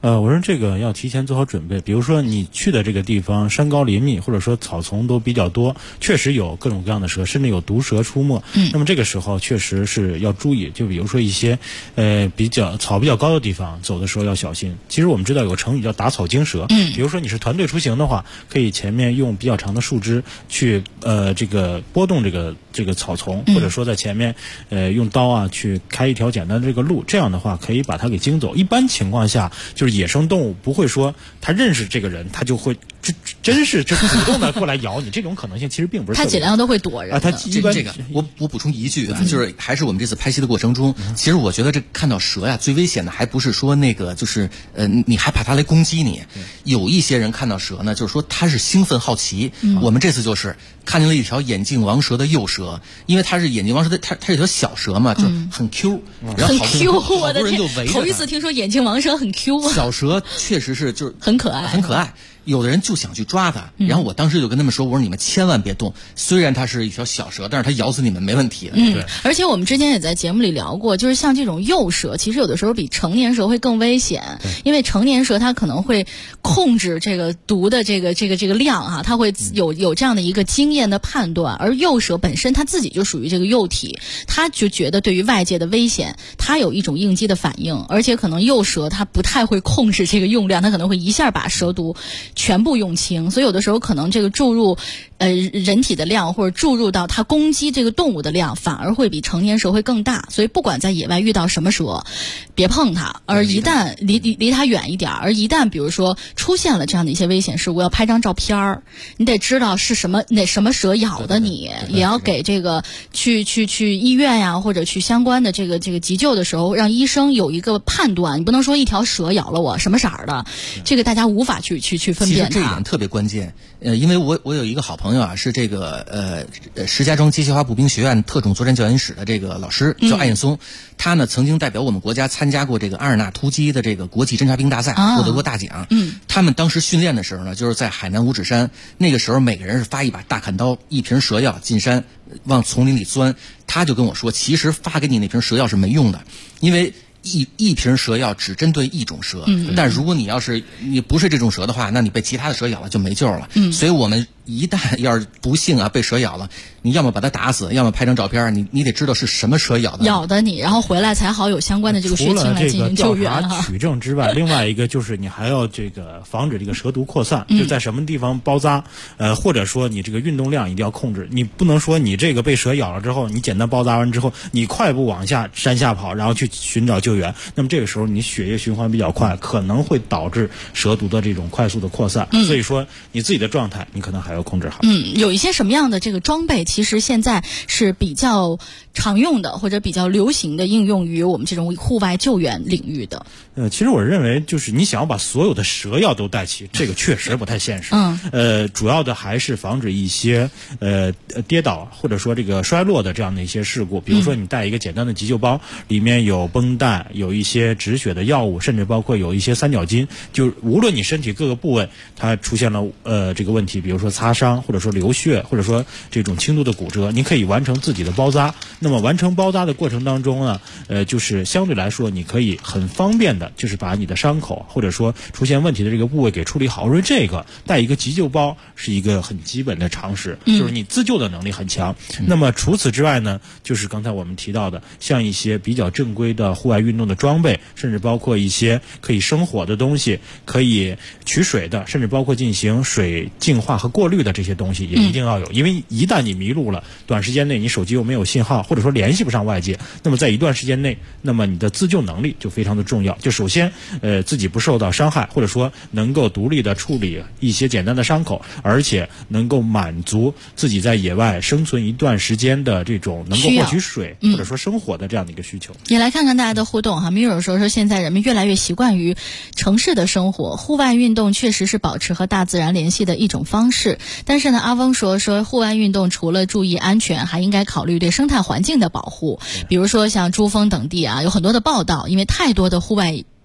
我说这个要提前做好准备，比如说你去的这个地方山高林密，或者说草丛都比较多，确实有各种各样的蛇，甚至有毒蛇出没。那么这个时候确实是要注意，就比如说一些草比较高的地方，走的时候要小心。其实我们知道有个成语叫打草惊蛇，比如说你是团队出行的话，可以前面用比较长的树枝去这个拨动这个草丛，或者说在前面用刀啊去开一条简单的这个路，这样的话可以把它给惊走。一般情况下，就是野生动物不会说他认识这个人，他就会真是主动的过来咬你，这种可能性其实并不是特别。 他尽量都会躲人。 他一般这个我补充一句啊，就是还是我们这次拍戏的过程中，其实我觉得这看到蛇呀，最危险的还不是说那个就是你害怕它来攻击你，有一些人看到蛇呢，就是说他是兴奋好奇。我们这次就是看见了一条眼镜王蛇的幼蛇，因为它是眼镜王蛇的，它是一条小蛇嘛，就很 Q，然后很 Q， 好多人就围着它。 头一次听说眼镜王蛇很 Q 啊。 小蛇确实是就是很可爱， 很可爱。有的人就想去抓它，然后我当时就跟他们说，我说你们千万别动，虽然它是一条小蛇，但是它咬死你们没问题的。 对，而且我们之前也在节目里聊过，就是像这种幼蛇，其实有的时候比成年蛇会更危险，因为成年蛇它可能会控制这个毒的这个量啊，它会有这样的一个经验的判断，而幼蛇本身它自己就属于这个幼体，它就觉得对于外界的危险，它有一种应激的反应，而且可能幼蛇它不太会控制这个用量，它可能会一下把蛇毒全部用清，所以有的时候可能这个注入人体的量或者注入到它攻击这个动物的量反而会比成年蛇会更大，所以不管在野外遇到什么蛇，别碰它，而一旦离它远一点，而一旦比如说出现了这样的一些危险事故，要拍张照片儿，你得知道是什么蛇咬的你，也要给这个去医院呀，或者去相关的这个急救的时候，让医生有一个判断，你不能说一条蛇咬了我什么色儿的，这个大家无法去分辨它。 其实这一点特别关键，因为我有一个好朋友啊，是这个石家庄机械化步兵学院特种作战教研室的这个老师，叫艾彦松，他呢曾经代表我们国家参加过这个阿尔纳突击的这个国际侦察兵大赛，获得过大奖。他们当时训练的时候呢，就是在海南五指山，那个时候每个人是发一把大砍刀，一瓶蛇药进山往丛林里钻。他就跟我说，其实发给你那瓶蛇药是没用的，因为一瓶蛇药只针对一种蛇，但如果你不是这种蛇的话，那你被其他的蛇咬了就没救了。所以我们一旦要是不幸啊被蛇咬了，你要么把它打死，要么拍张照片，你得知道是什么蛇咬的你， 然后回来才好有相关的这个血清来进行救援。 除了这个调查取证之外，另外一个就是你还要这个防止这个蛇毒扩散，就在什么地方包扎，或者说你这个运动量一定要控制，你不能说你这个被蛇咬了之后，你简单包扎完之后，你快步往山下跑，然后去寻找救援，那么这个时候你血液循环比较快，可能会导致蛇毒的这种快速的扩散。所以说你自己的状态你可能还要控制好。 有一些什么样的这个装备其实现在是比较常用的或者比较流行的应用于我们这种户外救援领域的？ 其实我认为就是你想要把所有的蛇药都带齐，这个确实不太现实。主要的还是防止一些跌倒或者说这个摔落的这样的一些事故。比如说你带一个简单的急救包，里面有绷带，有一些止血的药物，甚至包括有一些三角巾，就无论你身体各个部位它出现了这个问题，比如说擦伤或者说流血或者说这种轻度的骨折，你可以完成自己的包扎。那么完成包扎的过程当中呢，就是相对来说你可以很方便的就是把你的伤口或者说出现问题的这个部位给处理好。因为这个带一个急救包是一个很基本的常识，就是你自救的能力很强。那么除此之外呢，就是刚才我们提到的像一些比较正规的户外运动的装备，甚至包括一些可以生火的东西，可以取水的，甚至包括进行水净化和过滤的这些东西也一定要有。因为一旦你迷路了，短时间内你手机又没有信号，或者说联系不上外界，那么在一段时间内，那么你的自救能力就非常的重要。就首先自己不受到伤害，或者说能够独立的处理一些简单的伤口，而且能够满足自己在野外生存一段时间的这种能够获取水或者说生火的这样的一个需求。 也来看看大家的互动哈。Mirror 说现在人们越来越习惯于城市的生活，户外运动确实是保持和大自然联系的一种方式。但是呢，阿翁说户外运动除了注意安全，还应该考虑对生态环境的保护。比如说像珠峰等地啊，有很多的报道，因为太多的户外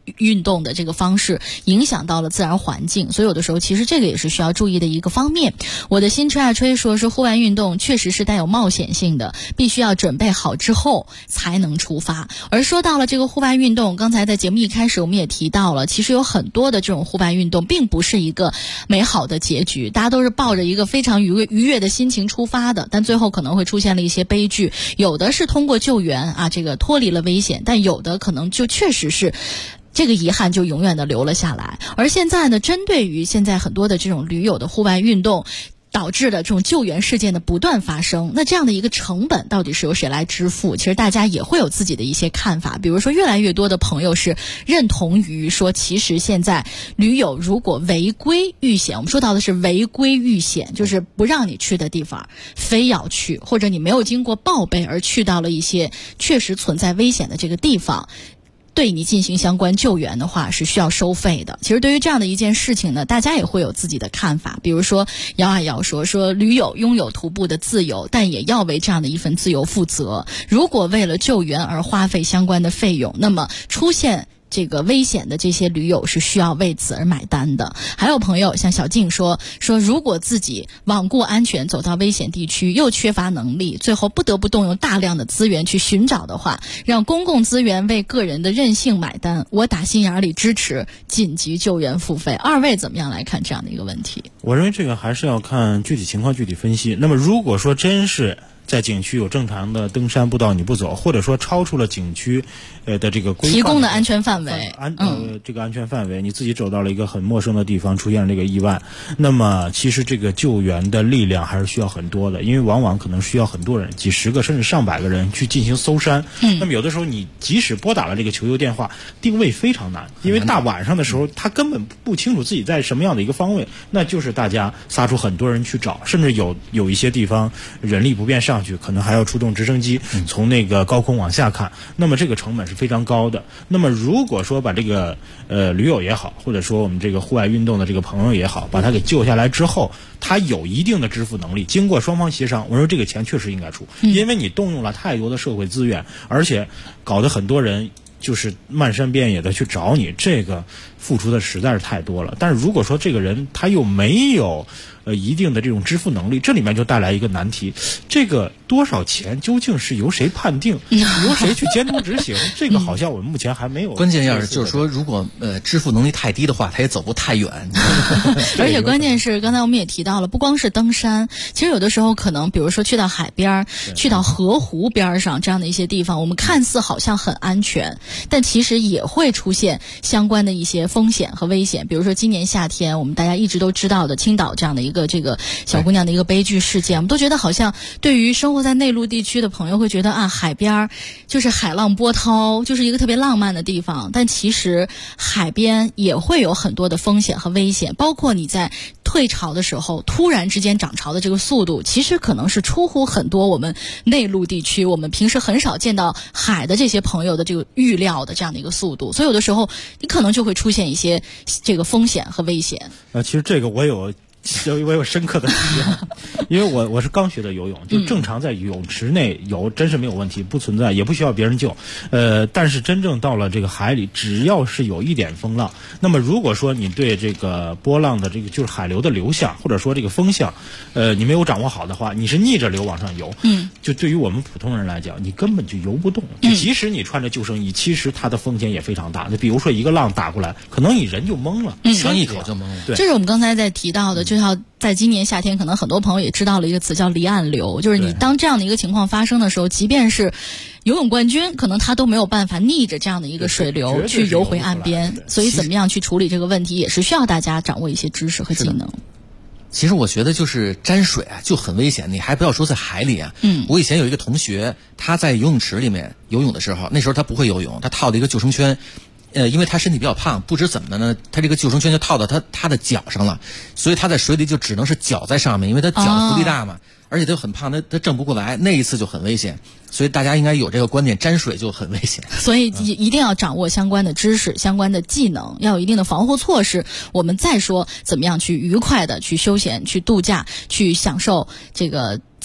运动的这个方式影响到了自然环境，所以有的时候其实这个也是需要注意的一个方面。我的心吹啊吹说户外运动确实是带有冒险性的，必须要准备好之后才能出发。而说到了这个户外运动，刚才在节目一开始我们也提到了，其实有很多的这种户外运动并不是一个美好的结局，大家都是抱着一个非常愉悦的心情出发的，但最后可能会出现了一些悲剧。有的是通过救援啊这个脱离了危险，但有的可能就确实是这个遗憾就永远的留了下来。而现在呢，针对于现在很多的这种驴友的户外运动导致的这种救援事件的不断发生，那这样的一个成本到底是由谁来支付？其实大家也会有自己的一些看法，比如说越来越多的朋友是认同于说，其实现在驴友如果违规遇险，我们说到的是违规遇险，就是不让你去的地方非要去，或者你没有经过报备而去到了一些确实存在危险的这个地方，对你进行相关救援的话是需要收费的。其实对于这样的一件事情呢，大家也会有自己的看法。比如说姚啊姚说驴友拥有徒步的自由，但也要为这样的一份自由负责。如果为了救援而花费相关的费用，那么出现这个危险的这些驴友是需要为此而买单的。还有朋友像小静说如果自己罔顾安全走到危险地区，又缺乏能力，最后不得不动用大量的资源去寻找的话，让公共资源为个人的任性买单，我打心眼里支持紧急救援付费。二位怎么样来看这样的一个问题？ 我认为这个还是要看具体情况具体分析。那么如果说真是在景区有正常的登山步道你不走，或者说超出了景区的这个规范提供的安全范围， 这个安全范围，你自己走到了一个很陌生的地方，出现了这个意外，那么其实这个救援的力量还是需要很多的，因为往往可能需要很多人，几十个甚至上百个人去进行搜山。那么有的时候你即使拨打了这个求救电话，定位非常难，因为大晚上的时候他根本不清楚自己在什么样的一个方位，那就是大家撒出很多人去找，甚至有一些地方人力不便上去，可能还要出动直升机从那个高空往下看，那么这个成本是非常高的。那么如果说把这个驴友也好，或者说我们这个户外运动的这个朋友也好，把他给救下来之后，他有一定的支付能力，经过双方协商，我说这个钱确实应该出，因为你动用了太多的社会资源，而且搞得很多人就是漫山遍野的去找你，这个付出的实在是太多了。但是如果说这个人他又没有一定的这种支付能力，这里面就带来一个难题，这个多少钱究竟是由谁判定，由谁去监督执行，这个好像我们目前还没有。 关键要是就是说，如果支付能力太低的话，他也走不太远。 而且关键是刚才我们也提到了，不光是登山，其实有的时候可能比如说去到海边，去到河湖边上这样的一些地方，我们看似好像很安全，但其实也会出现相关的一些风险和危险。比如说今年夏天我们大家一直都知道的青岛这样的一个这个小姑娘的一个悲剧事件，我们都觉得好像对于生活在内陆地区的朋友会觉得啊，海边就是海浪波涛，就是一个特别浪漫的地方，但其实海边也会有很多的风险和危险，包括你在退潮的时候突然之间涨潮的这个速度，其实可能是出乎很多我们内陆地区我们平时很少见到海的这些朋友的这个预料的这样的一个速度，所以有的时候你可能就会出现一些这个风险和危险。 其实这个我有深刻的体验，因为我是刚学的游泳，就正常在泳池内游真是没有问题，不存在，也不需要别人救。但是真正到了这个海里，只要是有一点风浪，那么如果说你对这个波浪的这个就是海流的流向，或者说这个风向，你没有掌握好的话，你是逆着流往上游，就对于我们普通人来讲，你根本就游不动。就即使你穿着救生衣，其实它的风险也非常大。就比如说一个浪打过来，可能你人就懵了， 呛一口就懵了。 对，这是我们刚才在提到的，就要在今年夏天，可能很多朋友也知道了一个词叫离岸流，就是你当这样的一个情况发生的时候，即便是游泳冠军，可能他都没有办法逆着这样的一个水流去游回岸边，所以怎么样去处理这个问题，也是需要大家掌握一些知识和技能。 其实我觉得就是沾水啊就很危险，你还不要说在海里啊。我以前有一个同学，他在游泳池里面游泳的时候，那时候他不会游泳，他套了一个救生圈。因为他身体比较胖，不知怎么的呢，他这个救生圈就套到他的脚上了，所以他在水里就只能是脚在上面，因为他脚浮力大嘛，而且他又很胖，他挣不过来，那一次就很危险。所以大家应该有这个观念，沾水就很危险。 所以一定要掌握相关的知识、相关的技能，要有一定的防护措施。我们再说怎么样去愉快的去休闲、去度假、去享受这个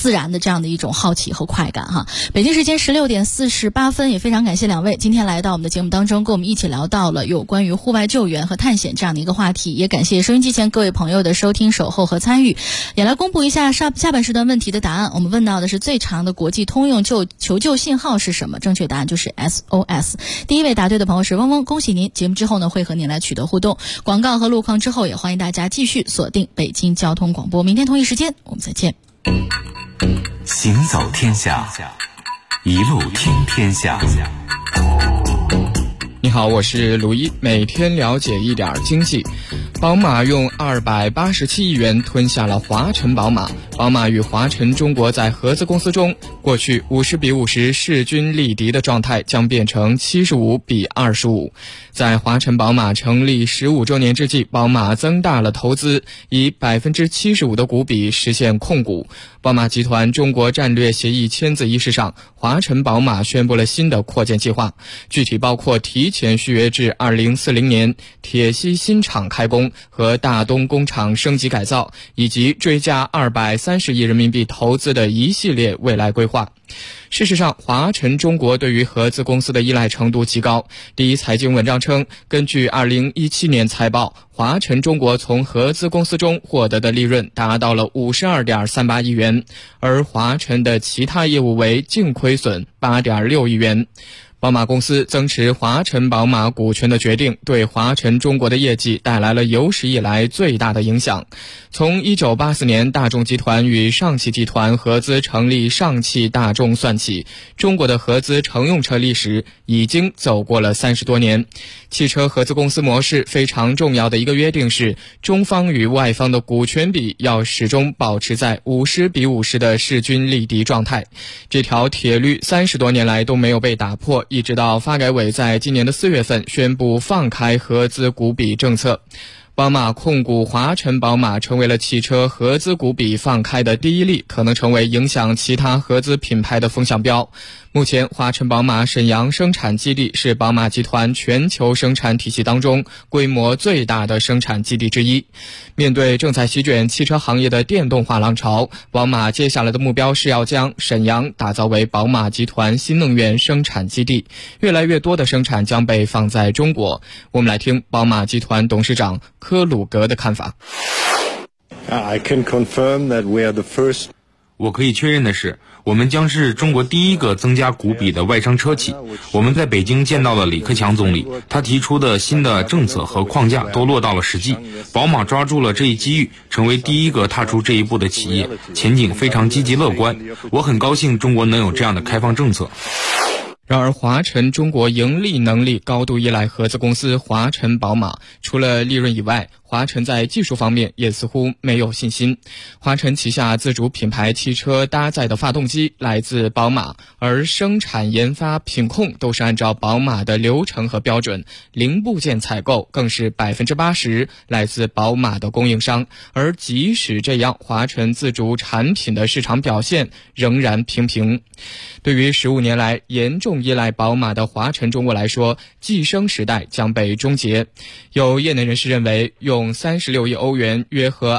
自然的这样的一种好奇和快感哈。北京时间16点48分，也非常感谢两位今天来到我们的节目当中，跟我们一起聊到了有关于户外救援和探险这样的一个话题，也感谢收音机前各位朋友的收听、守候和参与。也来公布一下下半时段问题的答案。我们问到的是最长的国际通用求救信号是什么？正确答案就是 SOS。第一位答对的朋友是嗡嗡，恭喜您！节目之后呢，会和您来取得互动。广告和路况之后，也欢迎大家继续锁定北京交通广播。明天同一时间我们再见。 行走天下，一路听天下。 你好，我是鲁一，每天了解一点经济。宝马用287亿元吞下了华晨宝马。宝马与华晨中国在合资公司中，过去50比50势均力敌的状态将变成75比25。在华晨宝马成立15周年之际，宝马增大了投资，以75%的股比实现控股。宝马集团中国战略协议签字仪式上，华晨宝马宣布了新的扩建计划，具体包括提前续约至2040年、铁西新厂开工和大东工厂升级改造，以及追加230亿人民币投资的一系列未来规划。事实上，华晨中国对于合资公司的依赖程度极高。第一财经文章称，根据2017年财报，华晨中国从合资公司中获得的利润达到了52.38亿元，而华晨的其他业务为净亏损8.6亿元。宝马公司增持华晨宝马股权的决定，对华晨中国的业绩带来了有史以来最大的影响。从1984年大众集团与上汽集团合资成立上汽大众算起，中国的合资乘用车历史已经走过了30多年。汽车合资公司模式非常重要的一个约定是，中方与外方的股权比要始终保持在50比50的势均力敌状态。这条铁律30多年来都没有被打破，一直到发改委在今年的4月份宣布放开合资股比政策。宝马控股华晨宝马成为了汽车合资股比放开的第一例，可能成为影响其他合资品牌的风向标。目前，华晨宝马沈阳生产基地是宝马集团全球生产体系当中规模最大的生产基地之一。面对正在席卷汽车行业的电动化浪潮，宝马接下来的目标是要将沈阳打造为宝马集团新能源生产基地，越来越多的生产将被放在中国。我们来听宝马集团董事长科鲁格的看法。 I can confirm that we are the first. 我可以确认的是，我们将是中国第一个增加股比的外商车企。我们在北京见到了李克强总理，他提出的新的政策和框架都落到了实际。宝马抓住了这一机遇，成为第一个踏出这一步的企业，前景非常积极乐观。我很高兴中国能有这样的开放政策。 然而，华晨中国盈利能力高度依赖合资公司华晨宝马，除了利润以外，华晨在技术方面也似乎没有信心。华晨旗下自主品牌汽车搭载的发动机来自宝马，而生产、研发、品控都是按照宝马的流程和标准，零部件采购更是80%来自宝马的供应商。而即使这样，华晨自主产品的市场表现仍然平平。对于15年来严重依赖宝马的华晨中国来说，晋升时代将被终结。有业内人士认为，用36亿欧元，约合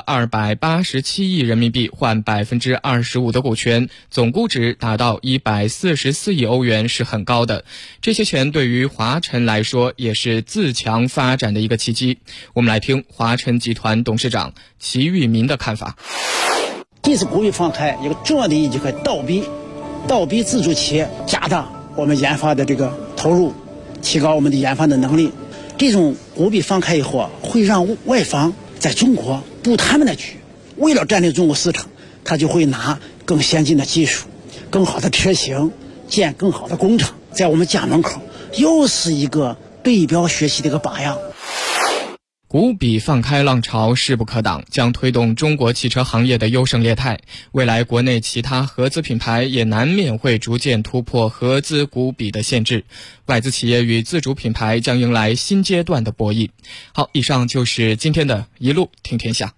287亿人民币换25%的股权，总估值达到144亿欧元是很高的。这些钱对于华晨来说也是自强发展的一个契机。我们来听华晨集团董事长齐玉民的看法。 这次股比放开一个重要的意义就是倒逼自主企业加大我们研发的这个投入，提高我们的研发的能力。这种股比放开以后会让外方在中国布他们的局，为了占领中国市场，他就会拿更先进的技术、更好的车型，建更好的工厂，在我们家门口，又是一个对标学习的一个榜样。 股比放开浪潮势不可挡，将推动中国汽车行业的优胜劣汰。未来国内其他合资品牌也难免会逐渐突破合资股比的限制，外资企业与自主品牌将迎来新阶段的博弈。好，以上就是今天的一路听天下。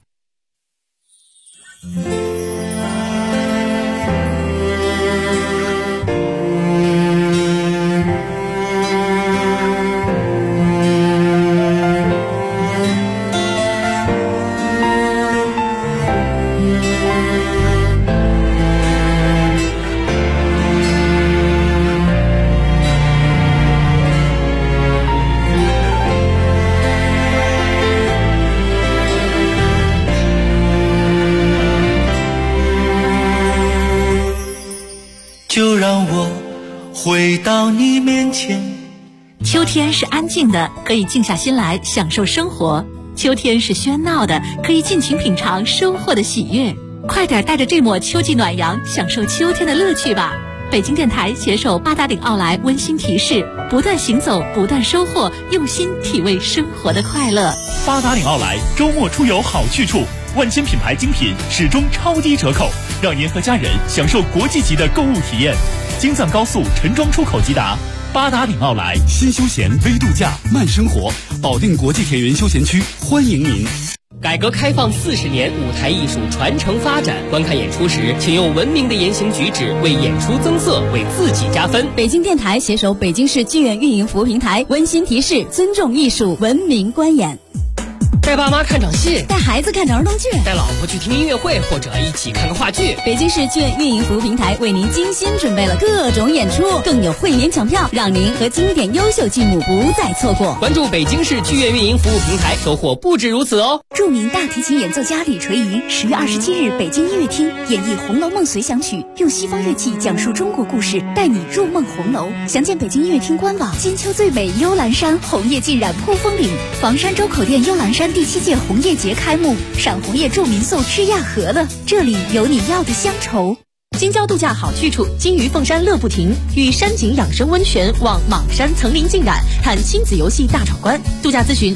回到你面前。 秋天是安静的，可以静下心来享受生活；秋天是喧闹的，可以尽情品尝收获的喜悦。快点带着这抹秋季暖阳，享受秋天的乐趣吧！北京电台携手八达岭奥莱温馨提示：不断行走，不断收获，用心体味生活的快乐。 八达岭奥莱周末出游好去处，万千品牌精品始终超低折扣，让您和家人享受国际级的购物体验。京藏高速陈庄出口即达。八达岭奥莱， 新休闲微度假慢生活，保定国际铁云休闲区欢迎您。 改革开放40年，舞台艺术传承发展。观看演出时，请用文明的言行举止为演出增色，为自己加分。 北京电台携手北京市剧院运营服务平台温馨提示：尊重艺术，文明观演。 带爸妈看场戏， 带孩子看场儿童剧， 带老婆去听音乐会，或者一起看个话剧。 北京市剧院运营服务平台为您精心准备了各种演出，更有会员抢票，让您和经典优秀剧目不再错过。 关注北京市剧院运营服务平台，收获不止如此哦！ 著名大提琴演奏家李垂仪10月27日北京音乐厅演绎《红楼梦随想曲》，用西方乐器讲述中国故事，带你入梦红楼。详见北京音乐厅官网。金秋最美幽兰山，红叶浸染扑风岭。房山周口店幽兰山第7届红叶节开幕，赏红叶助民宿吃亚河了，这里有你要的乡愁。 京郊度假好去处，金鱼凤山乐不停，与山景养生温泉望莽山层林尽染，看亲子游戏大闯关。度假咨询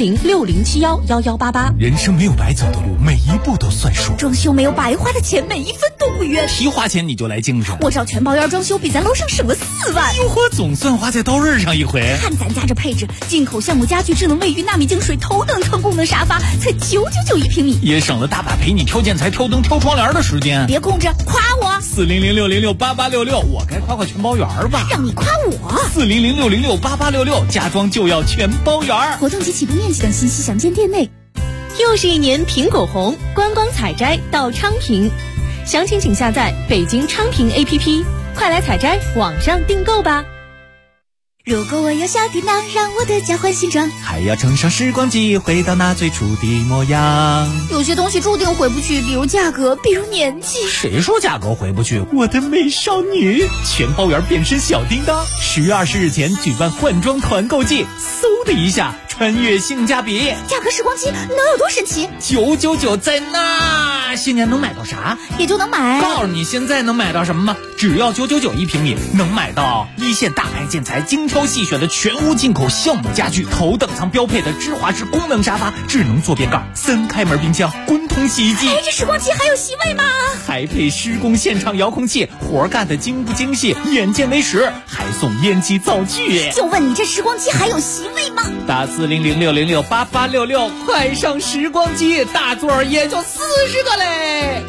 01060711188。 人生没有白走的路，每一步都算数。 装修没有白花的钱，每一分都不冤。 一花钱你就来精神， 我找全包院装修比咱楼上省了4万。 哟呵，总算花在刀刃上一回。 看咱家这配置，进口橡木家具、智能卫浴、纳米净水、头等舱功能沙发，才999一平米， 也省了大把陪你挑建材、挑灯、挑窗帘的时间。 别空着，夸我。 4006068866，我该夸夸全包园吧？ 让你夸我。 4006068866，家装就要全包园。 活动及起步面积等信息详见店内。 又是一年苹果红，观光采摘到昌平，详情请下载北京昌平 APP， 快来采摘，网上订购吧。 如果我有小叮当，让我的家换新装， 还要乘上时光机，回到那最初的模样。 有些东西注定回不去，比如价格，比如年纪。 谁说价格回不去？我的美少女，全包圆变身小叮当，10月20日前举办换装团购季，嗖的一下穿越性价比。 价格时光机能有多神奇 ？999在那，新年能买到啥？ 也就能买。 告诉你现在能买到什么吗？只要999一平米，能买到一线大牌建材精挑细选的全屋进口橡木家具，头等舱标配的芝华士功能沙发，智能坐便盖，3开门冰箱，滚筒洗衣机。 哎，这时光机还有席位吗？ 还配施工现场遥控器，活干的精不精细，眼见为实，还送烟机灶具。 就问你这时光机还有席位吗？ 打4006068866，快上时光机，大座也就40个嘞。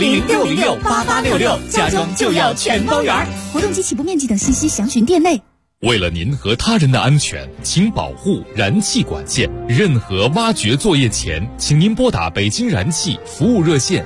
4006068866， 家装就要全包圆。 活动及起步面积等信息详询店内。 为了您和他人的安全，请保护燃气管线。任何挖掘作业前，请您拨打北京燃气服务热线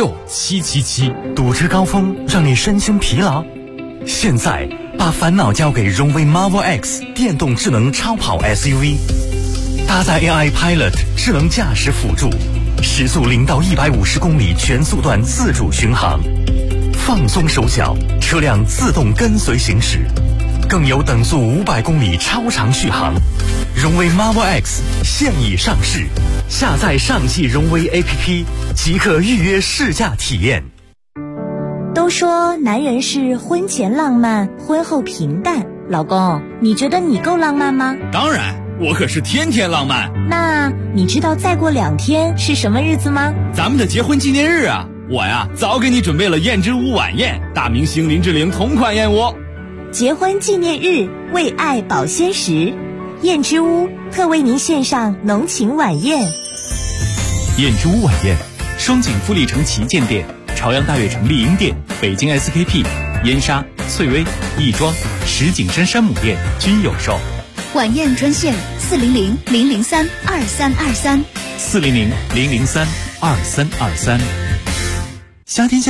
96777。 堵车高峰让你身心疲劳，现在把烦恼交给荣威 Marvel X 电动智能超跑 SUV， 搭载 AI Pilot 智能驾驶辅助，时速0到150公里全速段自主巡航，放松手脚，车辆自动跟随行驶。更有等速500公里超长续航。荣威 Marvel X 现已上市，下载上汽荣威 APP 即可预约试驾体验。 都说男人是婚前浪漫，婚后平淡。老公，你觉得你够浪漫吗？ 当然，我可是天天浪漫。 那你知道再过2天是什么日子吗？ 咱们的结婚纪念日啊！我呀，早给你准备了燕之屋晚宴，大明星林志玲同款燕窝。 结婚纪念日，为爱保鲜时，燕之屋特为您献上浓情晚宴。 燕之屋晚宴，双井富力城旗舰店、朝阳大悦城丽婴店、北京 SKP、燕莎、翠微、亦庄、石景山山姆店均有售。 晚宴专线400-003-2323，400-003-2323。 夏天